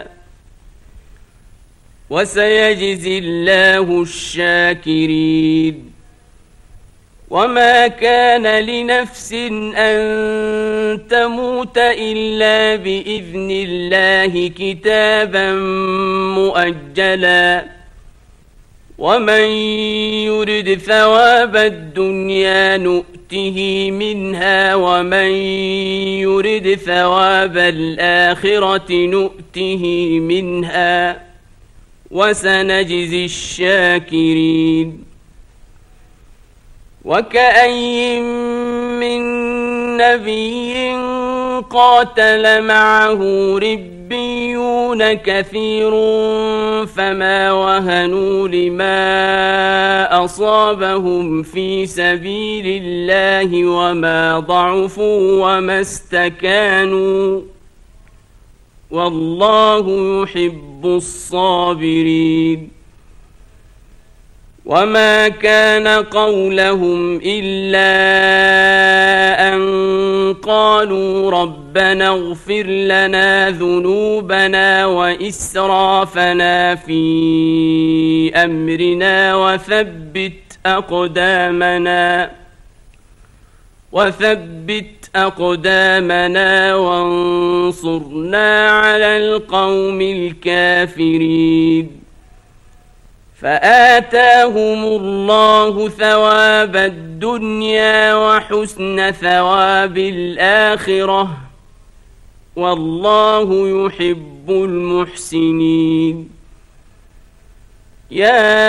وسيجزي الله الشاكرين وما كان لنفس أن تموت إلا بإذن الله كتابا مؤجلا ومن يرد ثواب الدنيا نؤته منها ومن يرد ثواب الآخرة نؤته منها وسنجزي الشاكرين وكأي من نبي قاتل معه ربيون كثير فما وهنوا لما أصابهم في سبيل الله وما ضعفوا وما استكانوا والله يحب الصابرين وما كان قولهم إلا أن قالوا ربنا اغفر لنا ذنوبنا وإسرافنا في أمرنا وثبت أقدامنا وانصرنا على القوم الكافرين فآتاهم الله ثواب الدنيا وحسن ثواب الآخرة والله يحب المحسنين يا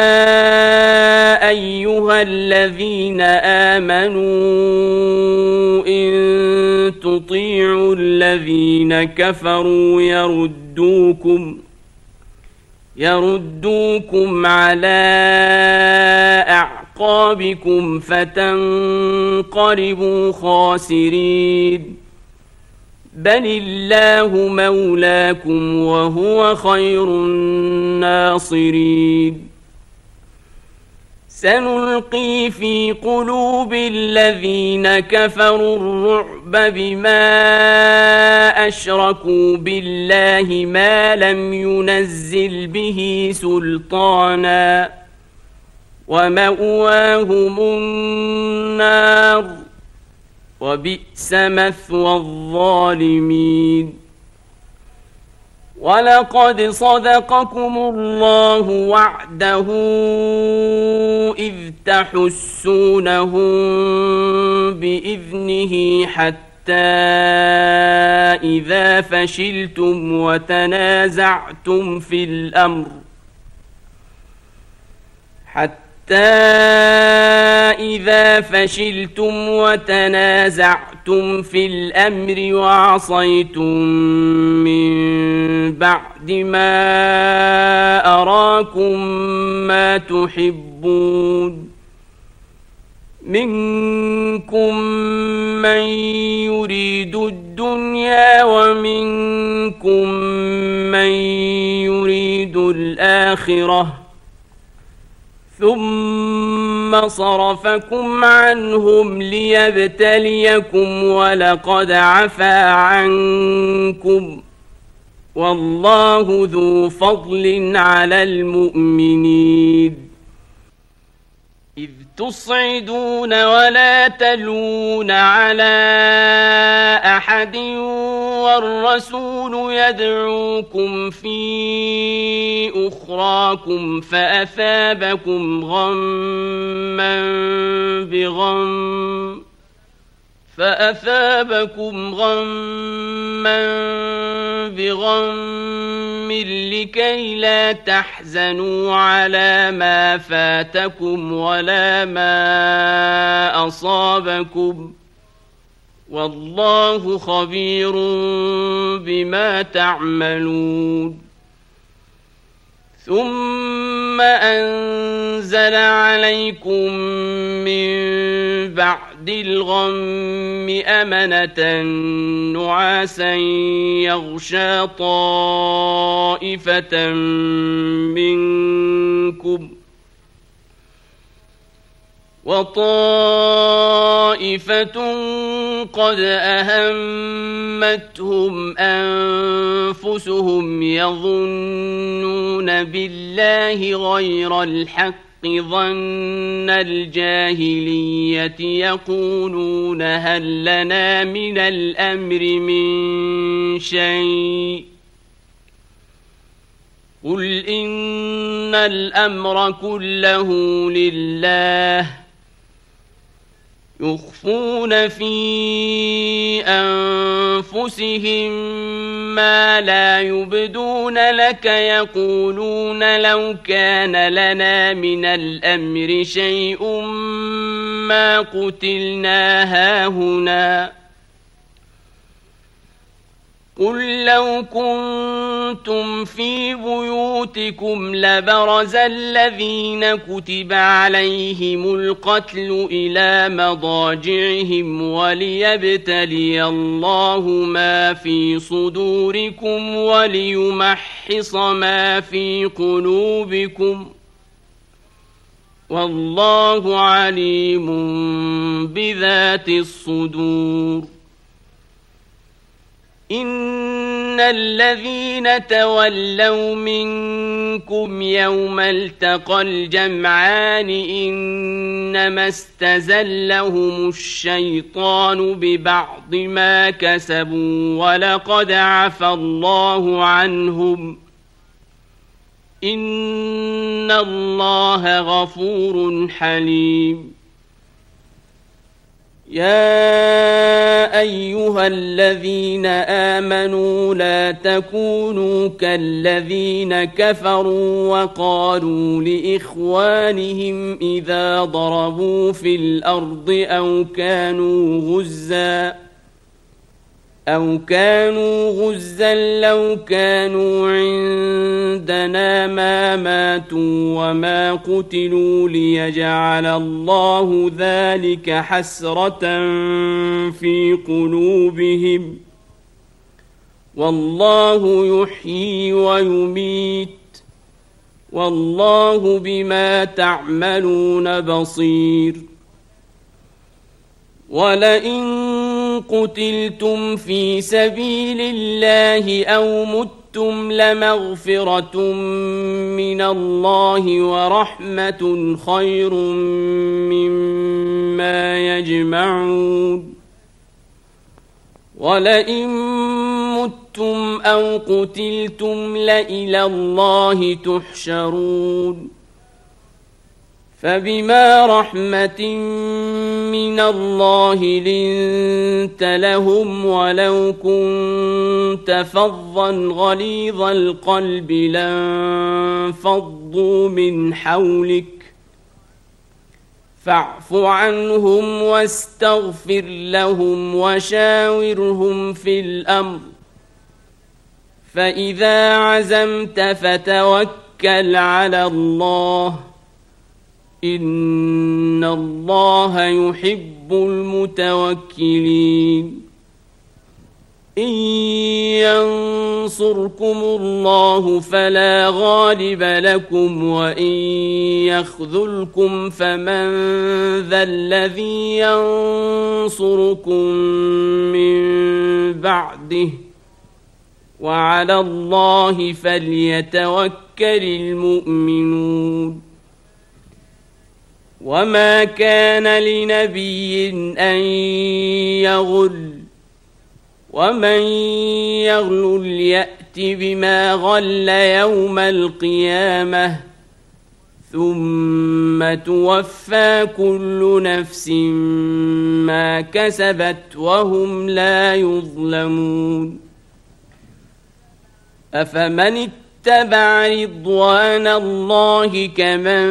أيها الذين آمنوا إن تطيعوا الذين كفروا يردوكم على أعقابكم فتنقلبوا خاسرين بل الله مولاكم وهو خير الناصرين سنلقي في قلوب الذين كفروا الرعب بما أشركوا بالله ما لم ينزل به سلطانا ومأواهم النار وبئس مثوى الظالمين. ولقد صدقكم الله وعده إذ تحسونهم بإذنه حتى إذا فشلتم وتنازعتم في الأمر وعصيتم من بعد ما أراكم ما تحبون منكم من يريد الدنيا ومنكم من يريد الآخرة ثم صرفكم عنهم ليبتليكم ولقد عفا عنكم والله ذو فضل على المؤمنين. إذ تصعدون ولا تلوون على أحد والرسول يدعوكم في أخراكم فأثابكم غما بغم لكي لا تحزنوا على ما فاتكم ولا ما أصابكم والله خبير بما تعملون. ثم أنزل عليكم من بعد الغم أمنة نعاسا يغشى طائفة منكم وطائفة قد أهمتهم أنفسهم يظنون بالله غير الحق ظن الجاهلية يقولون هل لنا من الأمر من شيء قل إن الأمر كله لله يخفون في أنفسهم ما لا يبدون لك يقولون لو كان لنا من الأمر شيء ما قتلنا هاهنا قل لو كنتم في بيوتكم لبرز الذين كتب عليهم القتل إلى مضاجعهم وليبتلي الله ما في صدوركم وليمحص ما في قلوبكم والله عليم بذات الصدور. إن الذين تولوا منكم يوم التقى الجمعان إنما استزلهم الشيطان ببعض ما كسبوا ولقد عفا الله عنهم إن الله غفور حليم. يا أيها الذين آمنوا لا تكونوا كالذين كفروا وقالوا لإخوانهم إذا ضربوا في الأرض أو كانوا غزا لو كانوا عندنا ما ماتوا وما قتلوا ليجعل الله ذلك حسرة في قلوبهم والله يحيي ويميت والله بما تعملون بصير. ولئن قتلتم في سبيل الله أو متم لمغفرة من الله ورحمة خير مما يجمعون. ولئن متم أو قتلتم لإلى الله تحشرون فبما رحمة من الله لنت لهم ولو كنت فظا غليظ القلب لانفضوا من حولك فاعف عنهم واستغفر لهم وشاورهم في الأمر فإذا عزمت فتوكل على الله إن الله يحب المتوكلين إن ينصركم الله فلا غالب لكم وإن يخذلكم فمن ذا الذي ينصركم من بعده وعلى الله فليتوكل المؤمنون وما كان لنبي أن يغل ومن يغل يأت بما غل يوم القيامة ثم توفى كل نفس ما كسبت وهم لا يظلمون أفمن اتبع رضوان الله كمن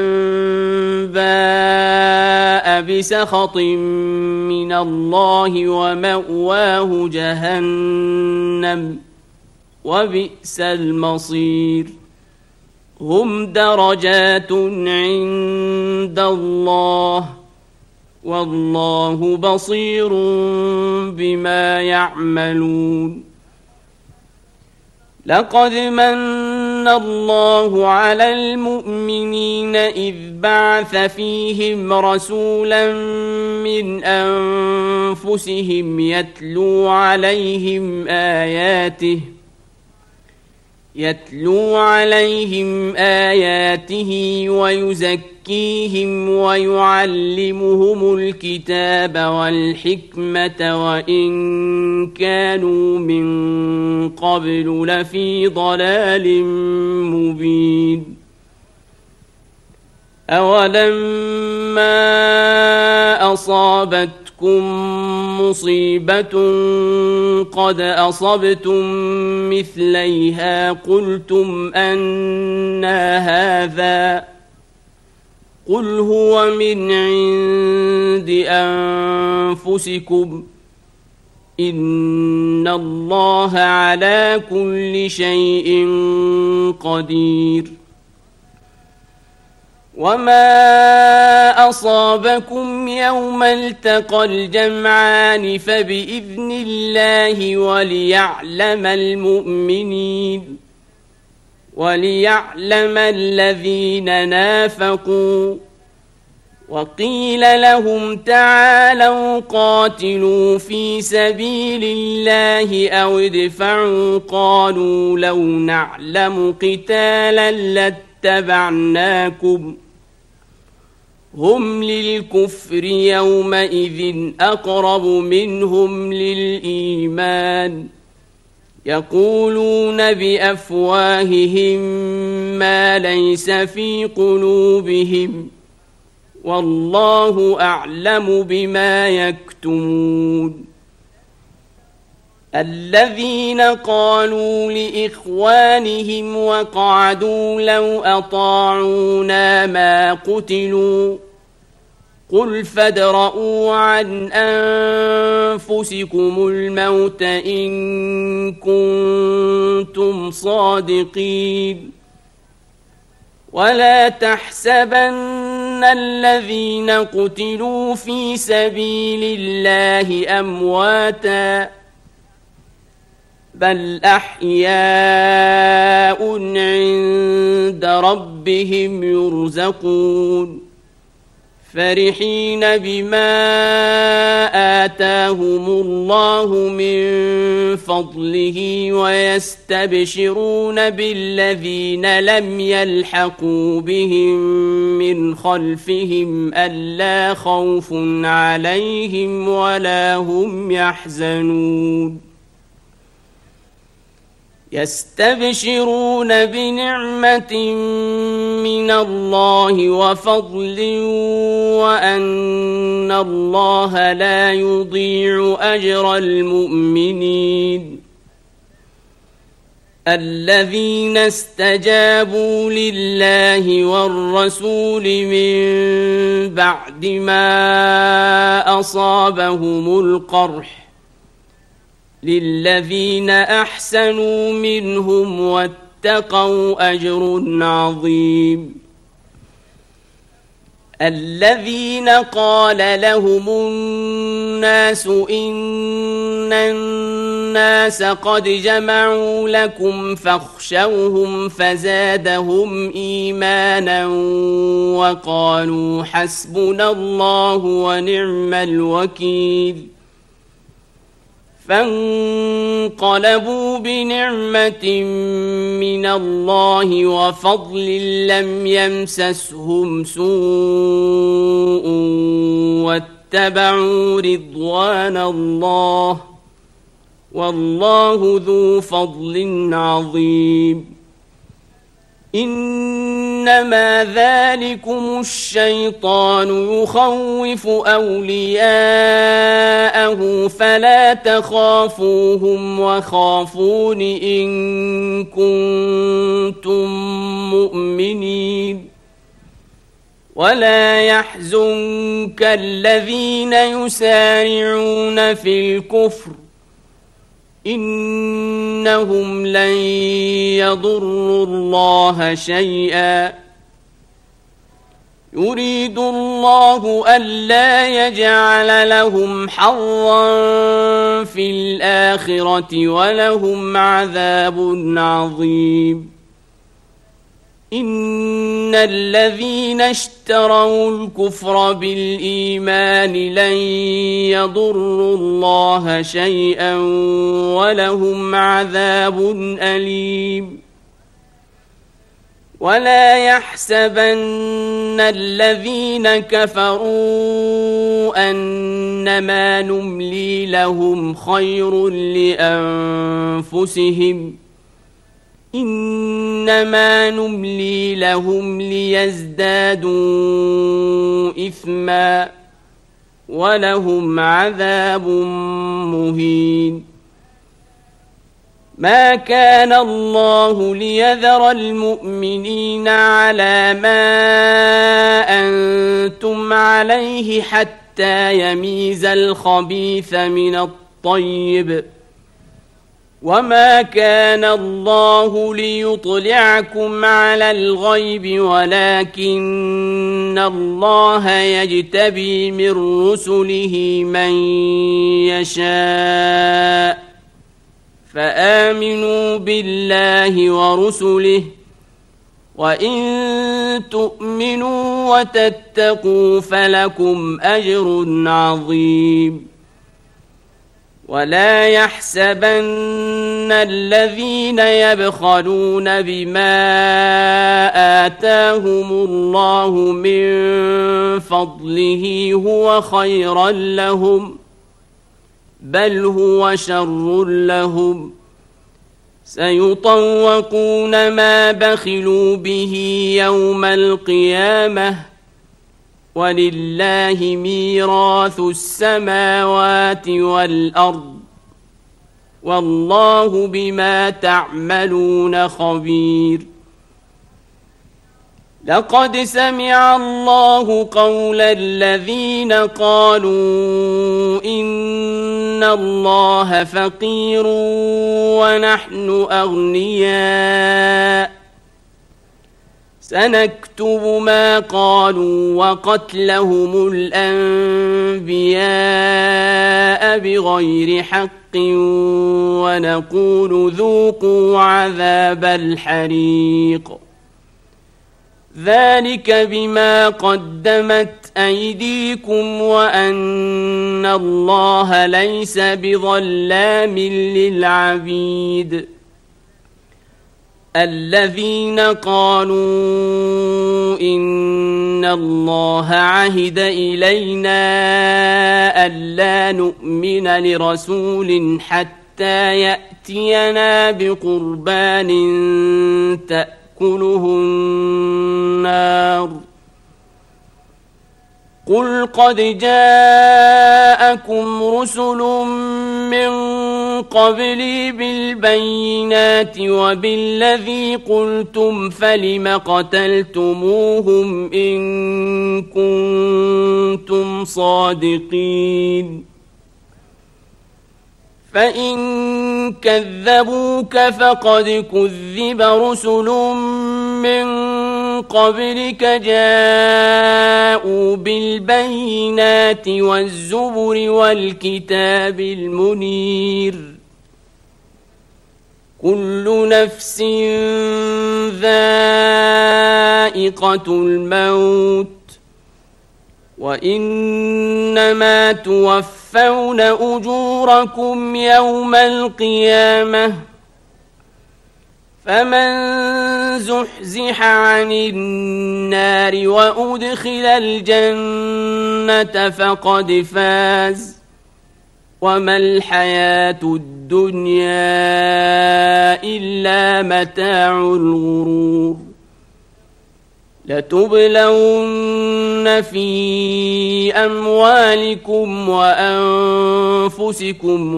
باء بسخط من الله ومأواه جهنم وبئس المصير هم درجات عند الله والله بصير بما يعملون لقد من الله على المؤمنين إذ بعث فيهم رسولا من أنفسهم يتلو عليهم آياته ويزكيهم ويعلمهم الكتاب والحكمة وإن كانوا من قبل لفي ضلال مبين أولما أصابتكم مصيبة قد أصبتم مثليها قلتم أنى هذا قل هو من عند أنفسكم إن الله على كل شيء قدير وما أصابكم يوم التقى الجمعان فبإذن الله وليعلم الذين نافقوا وقيل لهم تعالوا قاتلوا في سبيل الله أو ادفعوا قالوا لو نعلم قتالا لاتبعناكم هم للكفر يومئذ أقرب منهم للإيمان يقولون بأفواههم ما ليس في قلوبهم والله أعلم بما يكتمون الذين قالوا لإخوانهم وقعدوا لو أطاعونا ما قتلوا قل فادرءوا عن أنفسكم الموت إن كنتم صادقين ولا تحسبن الذين قتلوا في سبيل الله أمواتا بل أحياء عند ربهم يرزقون فرحين بما آتاهم الله من فضله ويستبشرون بالذين لم يلحقوا بهم من خلفهم ألا خوف عليهم ولا هم يحزنون يستبشرون بنعمة من الله وفضل وأن الله لا يضيع أجر المؤمنين الذين استجابوا لله والرسول من بعد ما أصابهم القرح للذين أحسنوا منهم واتقوا أجر عظيم الذين قال لهم الناس إن الناس قد جمعوا لكم فاخشوهم فزادهم إيمانا وقالوا حسبنا الله ونعم الوكيل فانقلبوا بنعمة من الله وفضل لم يمسسهم سوء واتبعوا رضوان الله والله ذو فضل عظيم إنما ذلكم الشيطان يخوف أولياءه فلا تخافوهم وخافون إن كنتم مؤمنين ولا يحزنك الذين يسارعون في الكفر إنهم لن يضروا الله شيئا يريد الله ألا يجعل لهم حظا في الآخرة ولهم عذاب عظيم إن الذين اشتروا الكفر بالإيمان لن يضروا الله شيئا ولهم عذاب أليم ولا يحسبن الذين كفروا أنما نملي لهم خير لأنفسهم إنما نملي لهم ليزدادوا إثما ولهم عذاب مهين ما كان الله ليذر المؤمنين على ما أنتم عليه حتى يميز الخبيث من الطيب وما كان الله ليطلعكم على الغيب ولكن الله يجتبي من رسله من يشاء فآمنوا بالله ورسله وإن تؤمنوا وتتقوا فلكم أجر عظيم ولا يحسبن الذين يبخلون بما آتاهم الله من فضله هو خيرا لهم بل هو شر لهم سيطوقون ما بخلوا به يوم القيامة ولله ميراث السماوات والأرض والله بما تعملون خبير لقد سمع الله قول الذين قالوا إن الله فقير ونحن أغنياء سنكتب ما قالوا وقتلهم الأنبياء بغير حق ونقول ذوقوا عذاب الحريق ذلك بما قدمت أيديكم وأن الله ليس بظلام للعبيد. الذين قالوا إن الله عهد إلينا ألا نؤمن لرسول حتى يأتينا بقربان تأكله النار قل قد جاءكم رسل من قبلي بالبينات وبالذي قلتم فلم قتلتموهم إن كنتم صادقين فإن كذبوك فقد كذب رسل من قبلك جاءوا بالبينات والزبر والكتاب المنير كل نفس ذائقة الموت وإنما توفون أجوركم يوم القيامة فمن زحزح عن النار وأدخل الجنة فقد فاز وما الحياة الدنيا إلا متاع الغرور لتبلون في أموالكم وأنفسكم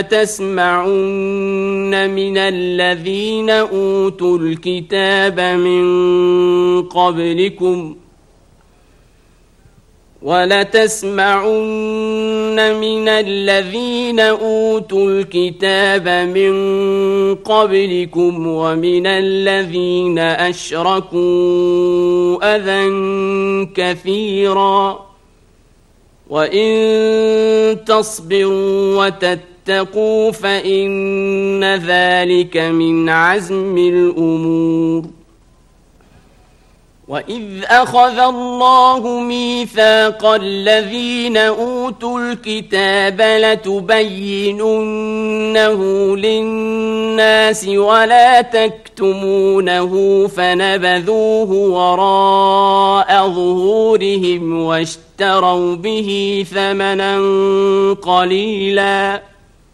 ولتسمعن من الذين أوتوا الكتاب من قبلكم ومن الذين أشركوا أذى كثيرا وإن تصبروا وتتقوا فإن ذلك من عزم الأمور وإذ أخذ الله ميثاق الذين أوتوا الكتاب لتبيننه للناس ولا تكتمونه فنبذوه وراء ظهورهم واشتروا به ثمنا قليلا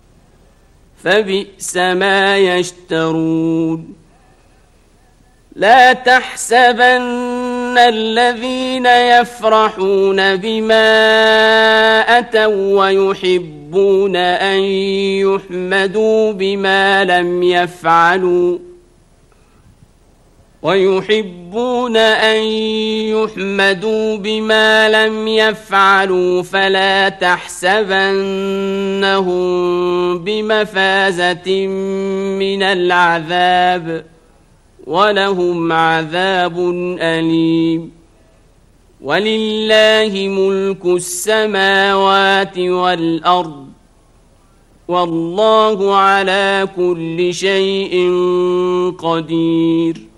فبئس ما يشترون لا تحسبن الذين يفرحون بما أتوا ويحبون أن يحمدوا بما لم يفعلوا فلا تحسبنهم بمفازة من العذاب ولهم عذاب أليم ولله ملك السماوات والأرض والله على كل شيء قدير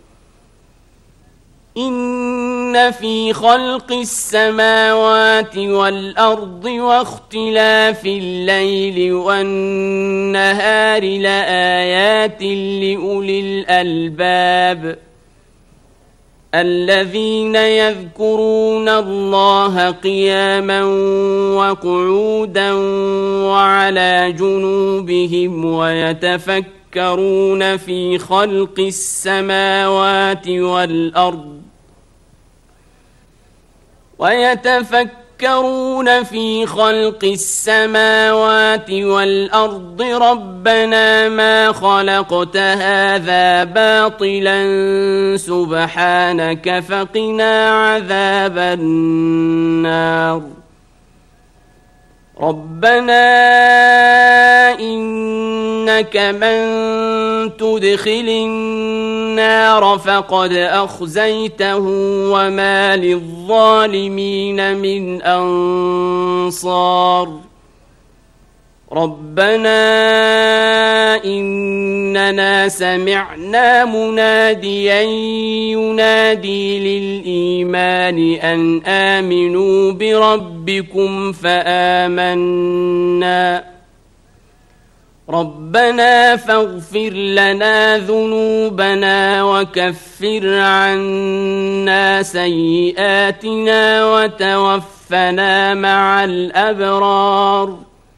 إن في خلق السماوات والأرض واختلاف الليل والنهار لآيات لأولي الألباب الذين يذكرون الله قياما وقعودا وعلى جنوبهم ويتفكرون في خلق السماوات والأرض ربنا ما خلقت هذا باطلا سبحانك فقنا عذاب النار ربنا إنك من تدخل النار فقد أخزيته وما للظالمين من أنصار ربنا إننا ربنا سمعنا مناديا ينادي للإيمان أن آمنوا بربكم فآمنا ربنا فاغفر لنا ذنوبنا وكفر عنا سيئاتنا وتوفنا مع الأبرار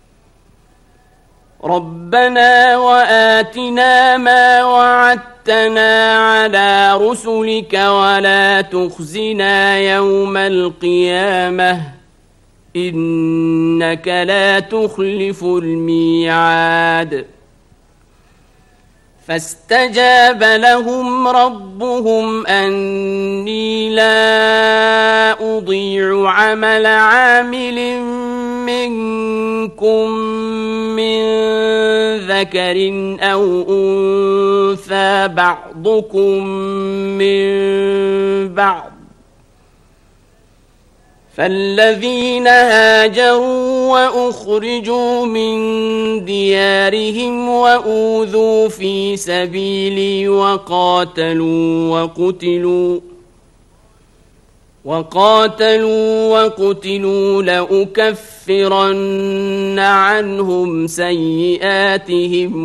ربنا وآتنا ما وعدتنا على رسلك ولا تخزنا يوم القيامة إنك لا تخلف الميعاد فاستجاب لهم ربهم أني لا أضيع عمل عامل منكم من ذكر أو أنثى بعضكم من بعض فالذين هاجروا وأخرجوا من ديارهم وأوذوا في سبيلي وقاتلوا لأكفرن عنهم سيئاتهم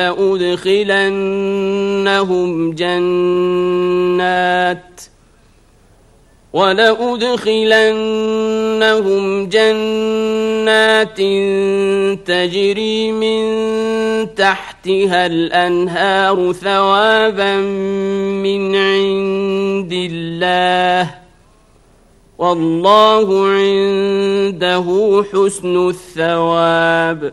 ولأدخلنهم جنات تجري من تحتها الأنهار ثوابا من عند الله والله عنده حسن الثواب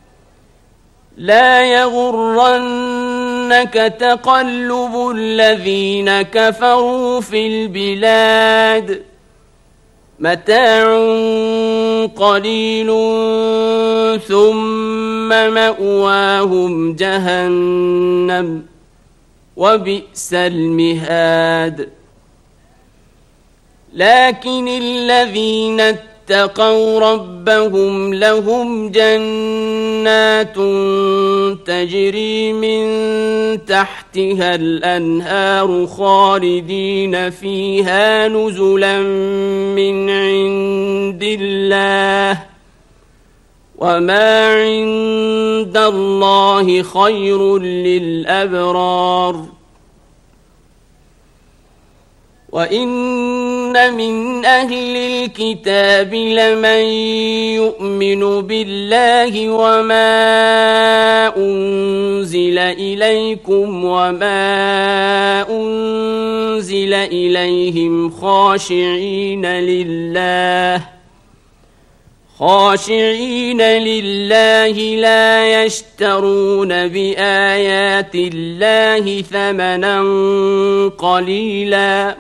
لا يغرنك تقلب الذين كفروا في البلاد متاع قليل ثم مأواهم جهنم وبئس المهاد لكن الذين اتقوا ربهم لهم جنات تجري من تحتها الأنهار خالدين فيها نزلا من عند الله وما عند الله خير للأبرار وإن من أهل الكتاب لمن يؤمن بالله وما أنزل إليكم وما أنزل إليهم خاشعين لله لا يشترون بآيات الله ثمنا قليلا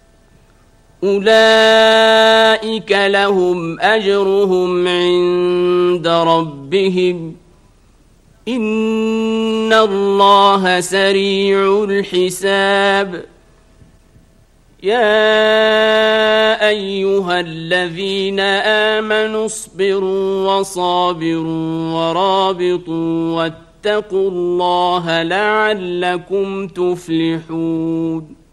أولئك لهم أجرهم عند ربهم إن الله سريع الحساب يا أيها الذين آمنوا اصبروا وصابروا ورابطوا واتقوا الله لعلكم تفلحون